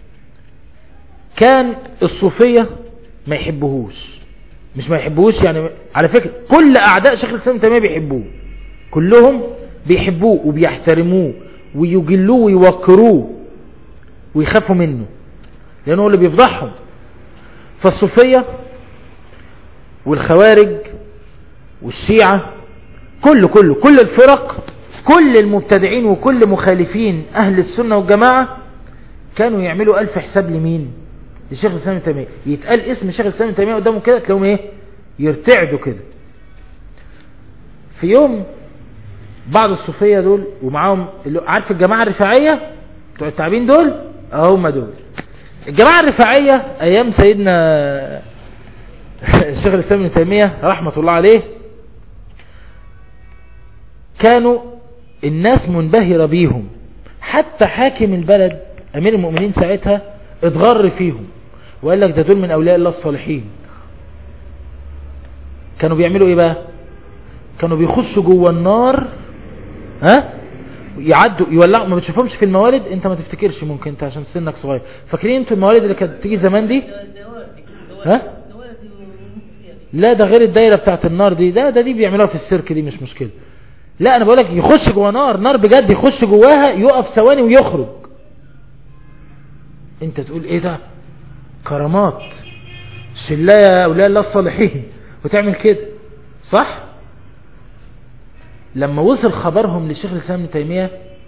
Speaker 4: كان الصوفية ما يحبوهوش، مش ما يحبوهوش يعني، على فكرة كل أعداء شيخ الإسلام ابن تيمية بيحبوه، كلهم بيحبوه وبيحترموه ويجلوه ويوقروه ويخافوا منه، لأنه هو اللي بيفضحهم. فالصوفية والخوارج والشيعة كل الفرق، كل المبتدعين وكل مخالفين أهل السنة والجماعة كانوا يعملوا ألف حساب لمين؟ لشيخ الإسلام ابن تيمية. يتقال اسم شيخ الإسلام ابن تيمية قدامهم كده تلاقيهم ايه؟ يرتعدوا كده. في يوم بعض الصوفية دول ومعاهم عارف الجماعة الرفاعية بتوع التعبين دول، هم دول الجماعة الرفاعية ايام سيدنا الشيخ الإسلام ابن تيمية رحمة الله عليه. كانوا الناس منبهرة بيهم، حتى حاكم البلد امير المؤمنين ساعتها اتغر فيهم وقال لك ده دول من اولياء الله الصالحين. كانوا بيعملوا ايه بقى؟ كانوا بيخشوا جوه النار، يعدوا يولعوا. ما بتشوفهمش في الموالد، انت ما تفتكرش، ممكن انت عشان سنك صغير. فاكرين انتوا الموالد اللي كانت تيجي زمان دي؟ لا ده غير الدايرة بتاعت النار دي، دي بيعملوها في السيرك، دي مش مشكلة. لا انا بقولك يخش جوا نار بجد، يخش جواها يقف ثواني ويخرج. انت تقول ايه ده كرامات شلاية اولياء الله الصالحين وتعمل كده، صح؟ لما وصل خبرهم لشيخ الإسلام ابن تيمية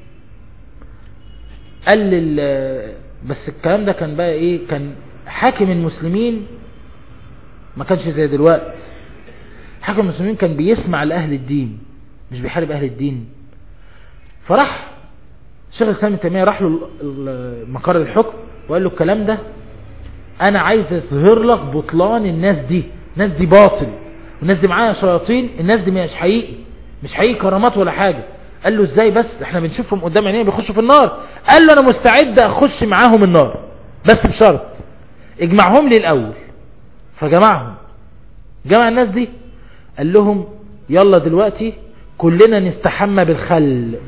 Speaker 4: قال بس الكلام ده كان بقى ايه، كان حاكم المسلمين ما كانش زي دلوقتي. حاكم المسلمين كان بيسمع لأهل الدين مش بيحارب أهل الدين. فراح شيخ الإسلام ابن تيمية راح له مقر الحكم وقال له الكلام ده انا عايز اظهر لك بطلان الناس دي باطل، والناس دي معايا شياطين، الناس دي مش حقيقي كرامات ولا حاجة. قال له ازاي بس، احنا بنشوفهم قدام عينينا بيخشوا في النار. قال له انا مستعد اخش معاهم النار بس بشرط اجمعهم لي الاول. فجمعهم، جمع الناس دي، قال لهم يلا دلوقتي كلنا نستحمى بالخل.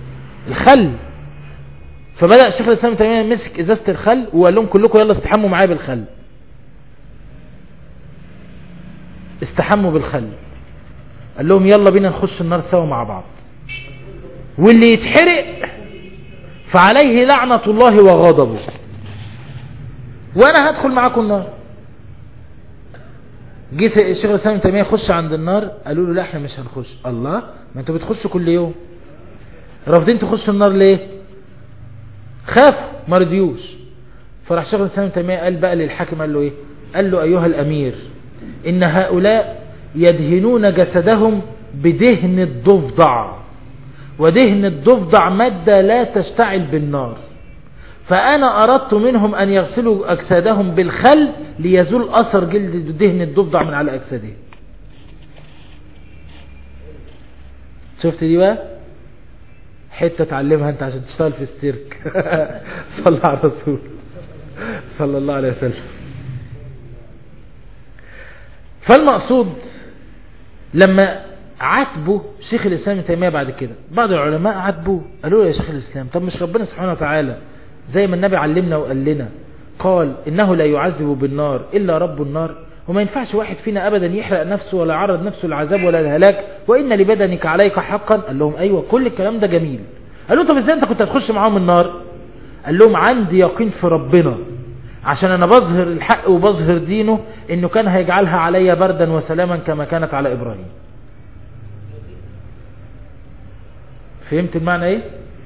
Speaker 4: فبدأ شيخ الإسلام ابن تيمية مسك ازازة الخل وقال لهم كلكم يلا استحموا معايا بالخل. استحموا بالخل، قال لهم يلا بينا نخش النار سوا مع بعض، واللي يتحرق فعليه لعنة الله وغضبه، وانا هدخل معاكم النار. جه الشيخ الإسلام ابن تيمية يخش عند النار، قالوا له لا احنا مش هنخش. الله، ما انتوا بتخشوا كل يوم، رافضين تخشوا النار ليه؟ خافوا ما رضيوش. فراح شيخ الإسلام ابن تيمية قال بقى للحاكم، قال له ايه؟ قال له ايها الامير ان هؤلاء يدهنون جسدهم بدهن الضفدع، ودهن الضفدع مادة لا تشتعل بالنار، فأنا أردت منهم أن يغسلوا أجسادهم بالخل ليزول أثر جلد دهن الضفدع من على أجسادهم. شفت دي بقى حتة تعلمها أنت عشان تشتغل في السيرك. صلى على الرسول صلى الله عليه وسلم. فالمقصود لما عاتبوا شيخ الإسلام ابن تيمية بعد كده، بعض العلماء عاتبوه قالوا له يا شيخ الإسلام، طب مش ربنا سبحانه وتعالى زي ما النبي علمنا وقال لنا قال إنه لا يعذب بالنار إلا رب النار، وما ينفعش واحد فينا أبدا يحرق نفسه ولا يعرض نفسه للعذاب ولا الهلاك، وإن لبدنك عليك حقا. قال لهم أيوة كل الكلام ده جميل. قالوا طب إزاي أنت كنت هتخش معاهم النار؟ قال لهم عندي يقين في ربنا، عشان أنا بظهر الحق وبظهر دينه، إنه كان هيجعلها علي بردا وسلاما كما كانت على إبراهيم. فهمت المعنى ايه؟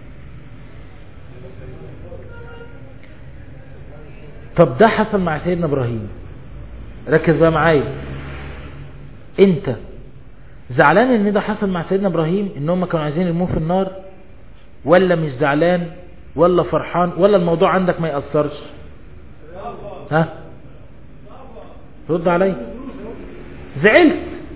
Speaker 4: طب ده حصل مع سيدنا ابراهيم، ركز بقى معايا. انت زعلان ان ده حصل مع سيدنا ابراهيم، ان هم كانوا عايزين يرموه في النار، ولا مش زعلان، ولا فرحان، ولا الموضوع عندك ما يأثرش؟ ها رد علي. زعلت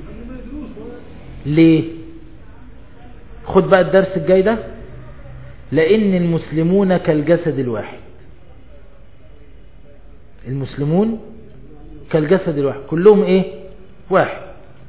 Speaker 4: ليه؟ خد بقى الدرس الجاي ده، لأن المسلمون كالجسد الواحد. المسلمون كالجسد الواحد، كلهم ايه؟ واحد.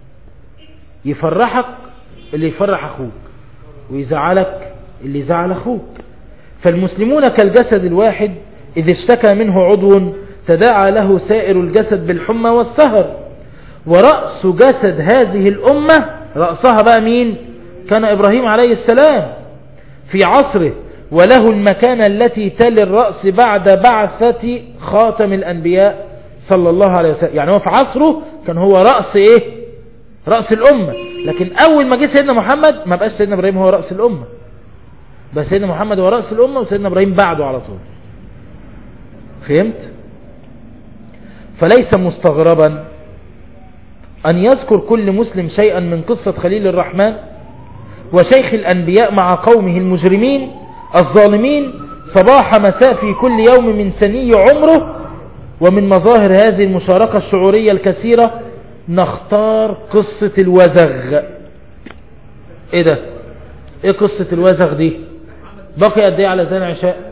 Speaker 4: يفرحك اللي يفرح اخوك، ويزعلك اللي يزعل اخوك. فالمسلمون كالجسد الواحد، إذا اشتكى منه عضو تداعى له سائر الجسد بالحمى والسهر. ورأس جسد هذه الأمة، رأسها بقى مين؟ كان إبراهيم عليه السلام في عصره، وله المكانة التي تلي الرأس بعد بعثة خاتم الأنبياء صلى الله عليه وسلم. يعني هو في عصره كان هو رأس ايه؟ رأس الأمة. لكن أول ما جه سيدنا محمد ما بقاش سيدنا إبراهيم هو رأس الأمة، بس سيدنا محمد هو رأس الأمة، وسيدنا إبراهيم بعده على طول. فهمت؟ فليس مستغربا أن يذكر كل مسلم شيئا من قصة خليل الرحمن وشيخ الأنبياء مع قومه المجرمين الظالمين صباح مساء في كل يوم من سني عمره. ومن مظاهر هذه المشاركة الشعورية الكثيرة نختار قصة الوزغ. ايه ده؟ ايه قصة الوزغ دي؟ باقي قد ايه على اذان عشاء؟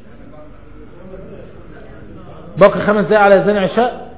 Speaker 4: باقي 5 دقايق على اذان عشاء.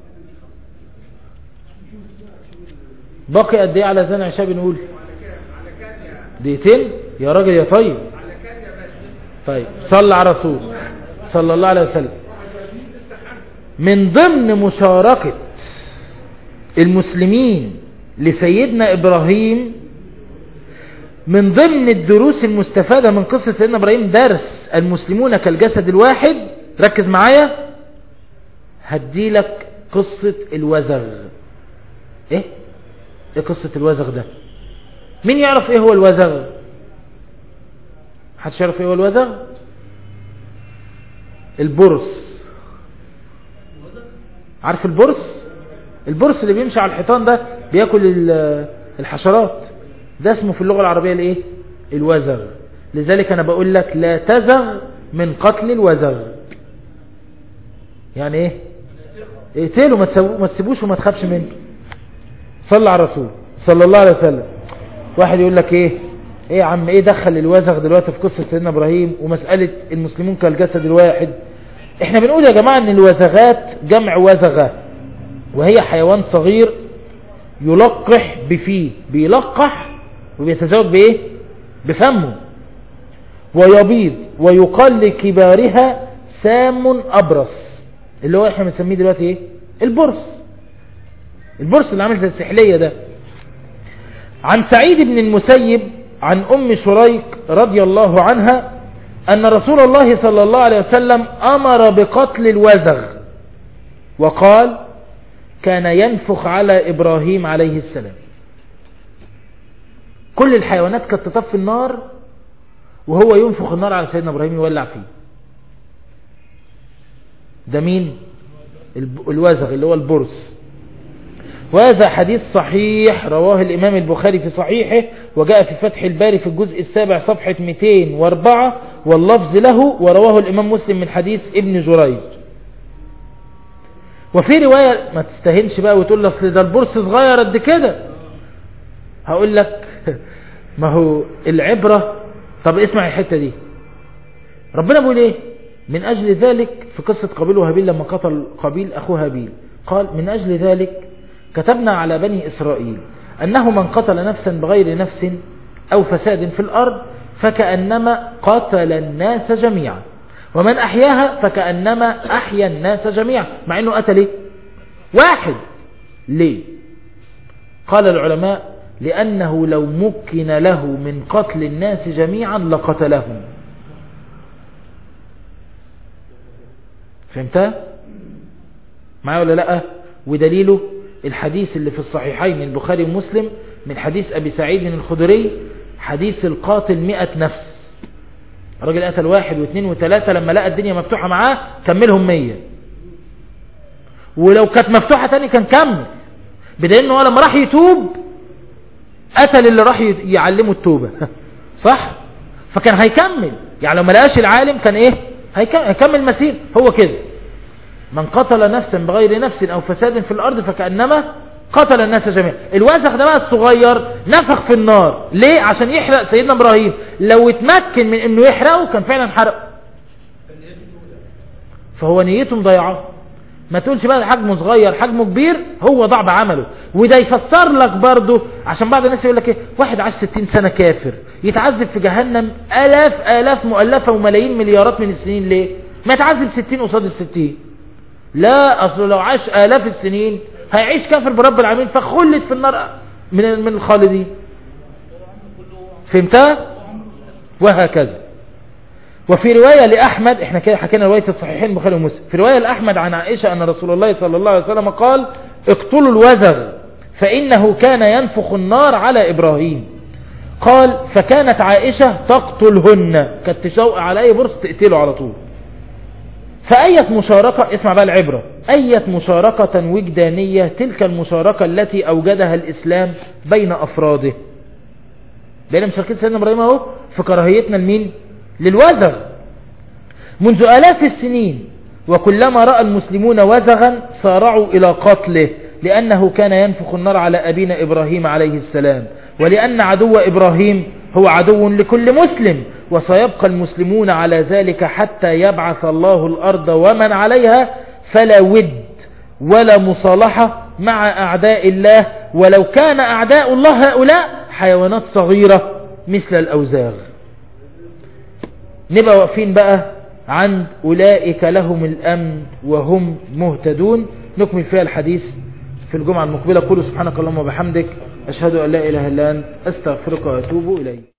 Speaker 4: باقي قد ايه على اذان عشاء؟ بنقول دقيقتين يا راجل يا طيب. طيب صلى على رسول صلى الله عليه وسلم. من ضمن مشاركة المسلمين لسيدنا إبراهيم، من ضمن الدروس المستفادة من قصة سيدنا إبراهيم درس المسلمون كالجسد الواحد. ركز معايا، هديلك قصة الوزغ. ايه قصة الوزغ ده؟ مين يعرف ايه هو الوزغ؟ محدش يعرف ايه هو الوزغ؟ البرص. عارف البرص؟ البرص اللي بيمشي على الحيطان ده بياكل الحشرات، ده اسمه في اللغة العربية الايه؟ الوزغ. لذلك انا بقول لك لا تزغ من قتل الوزغ. يعني ايه؟ اقتله، ما تسيبوش وما تخافش منه. صلى على الرسول صلى الله عليه وسلم. واحد يقول لك ايه يا عم، ايه دخل الوزغ دلوقتي في قصة سيدنا ابراهيم ومسألة المسلمون كالجسد الواحد؟ احنا بنقول يا جماعة ان الوزغات جمع وزغة، وهي حيوان صغير يلقح بفيه، بيلقح وبيتزوج بايه؟ بفمه، ويبيض، ويقال لكبارها سام أبرص، اللي هو احنا بنسميه دلوقتي ايه؟ البرص. البرص اللي عامل زي السحلية ده. عن سعيد بن المسيب عن أم شريك رضي الله عنها أن رسول الله صلى الله عليه وسلم أمر بقتل الوزغ، وقال كان ينفخ على إبراهيم عليه السلام. كل الحيوانات كانت تطفي النار وهو ينفخ النار على سيدنا إبراهيم يولع فيه. ده مين؟ الوزغ اللي هو البرص. وهذا حديث صحيح رواه الإمام البخاري في صحيحه، وجاء في فتح الباري في الجزء السابع صفحة 204 واللفظ له، ورواه الإمام مسلم من حديث ابن جريج. وفي رواية، ما تستهنش بقى وتقول أصل ده البرص صغير قد كده، هقول لك ما هو العبرة. طب اسمع الحتة دي، ربنا بيقول ايه؟ من أجل ذلك في قصة قابيل وهابيل لما قتل قابيل أخوه هابيل، قال من أجل ذلك كتبنا على بني إسرائيل أنه من قتل نفسا بغير نفس أو فساد في الأرض فكأنما قتل الناس جميعا، ومن أحياها فكأنما أحيا الناس جميعا. مع أنه قتل ايه؟ واحد. ليه؟ قال العلماء لأنه لو مكن له من قتل الناس جميعا لقتلهم. فهمتها معايا ولا لا؟ ودليله الحديث اللي في الصحيحين البخاري ومسلم من حديث أبي سعيد الخدري، حديث القاتل 100 نفس. الراجل قتل 1 و2 و3، لما لقى الدنيا مفتوحة معاه كملهم 100، ولو كانت مفتوحة تاني كان كمل، بدليل انه لما راح يتوب قتل اللي راح يعلمه التوبة صح؟ فكان هيكمل، يعني لو ما لقاش العالم كان ايه؟ هيكمل مسير. هو كده، من قتل نفسا بغير نفس او فساد في الارض فكأنما قتل الناس جميعا. الوزغ ده بقى الصغير نفخ في النار ليه؟ عشان يحرق سيدنا ابراهيم. لو اتمكن من انه يحرقه كان فعلا حرق، فهو نيته مضيعه. ما تقولش بقى حجمه صغير حجمه كبير، هو ضع بعمله. وده يفسر لك برضه، عشان بعض الناس يقول لك ايه، واحد عاش 60 سنة كافر يتعذب في جهنم آلاف مؤلفة وملايين مليارات من السنين، ليه؟ ما يتعذب 60 قصاد ال60. لا، اصله لو عاش آلاف السنين هيعيش كافر برب العالمين فخلد في النار من الخالدين. فهمتها؟ وهكذا. وفي رواية لأحمد، احنا كده حكينا رواية الصحيحين البخاري ومسلم، في رواية لأحمد عن عائشة أن رسول الله صلى الله عليه وسلم قال اقتلوا الوزغ فإنه كان ينفخ النار على إبراهيم. قال فكانت عائشة تقتلهن، كانت تشوق على أي برص تقتله على طول. فأية مشاركة، اسمع بقى العبرة، أية مشاركة وجدانية تلك المشاركة التي أوجدها الإسلام بين أفراده. بين مشاركة سيدنا إبراهيم اهو في كراهيتنا لمين؟ للوزغ منذ آلاف السنين، وكلما رأى المسلمون وزغا سارعوا إلى قتله، لأنه كان ينفخ النار على أبينا إبراهيم عليه السلام، ولأن عدو إبراهيم هو عدو لكل مسلم، وسيبقى المسلمون على ذلك حتى يبعث الله الأرض ومن عليها، فلا ود ولا مصالحة مع أعداء الله، ولو كان أعداء الله هؤلاء حيوانات صغيرة مثل الأوزاغ. نبقى واقفين بقى عند أولئك لهم الأمن وهم مهتدون، نكمل فيها الحديث في الجمعة المقبلة. قولوا سبحانك اللهم وبحمدك، أشهد أن لا إله إلا أنت، أستغفرك وأتوب إليك.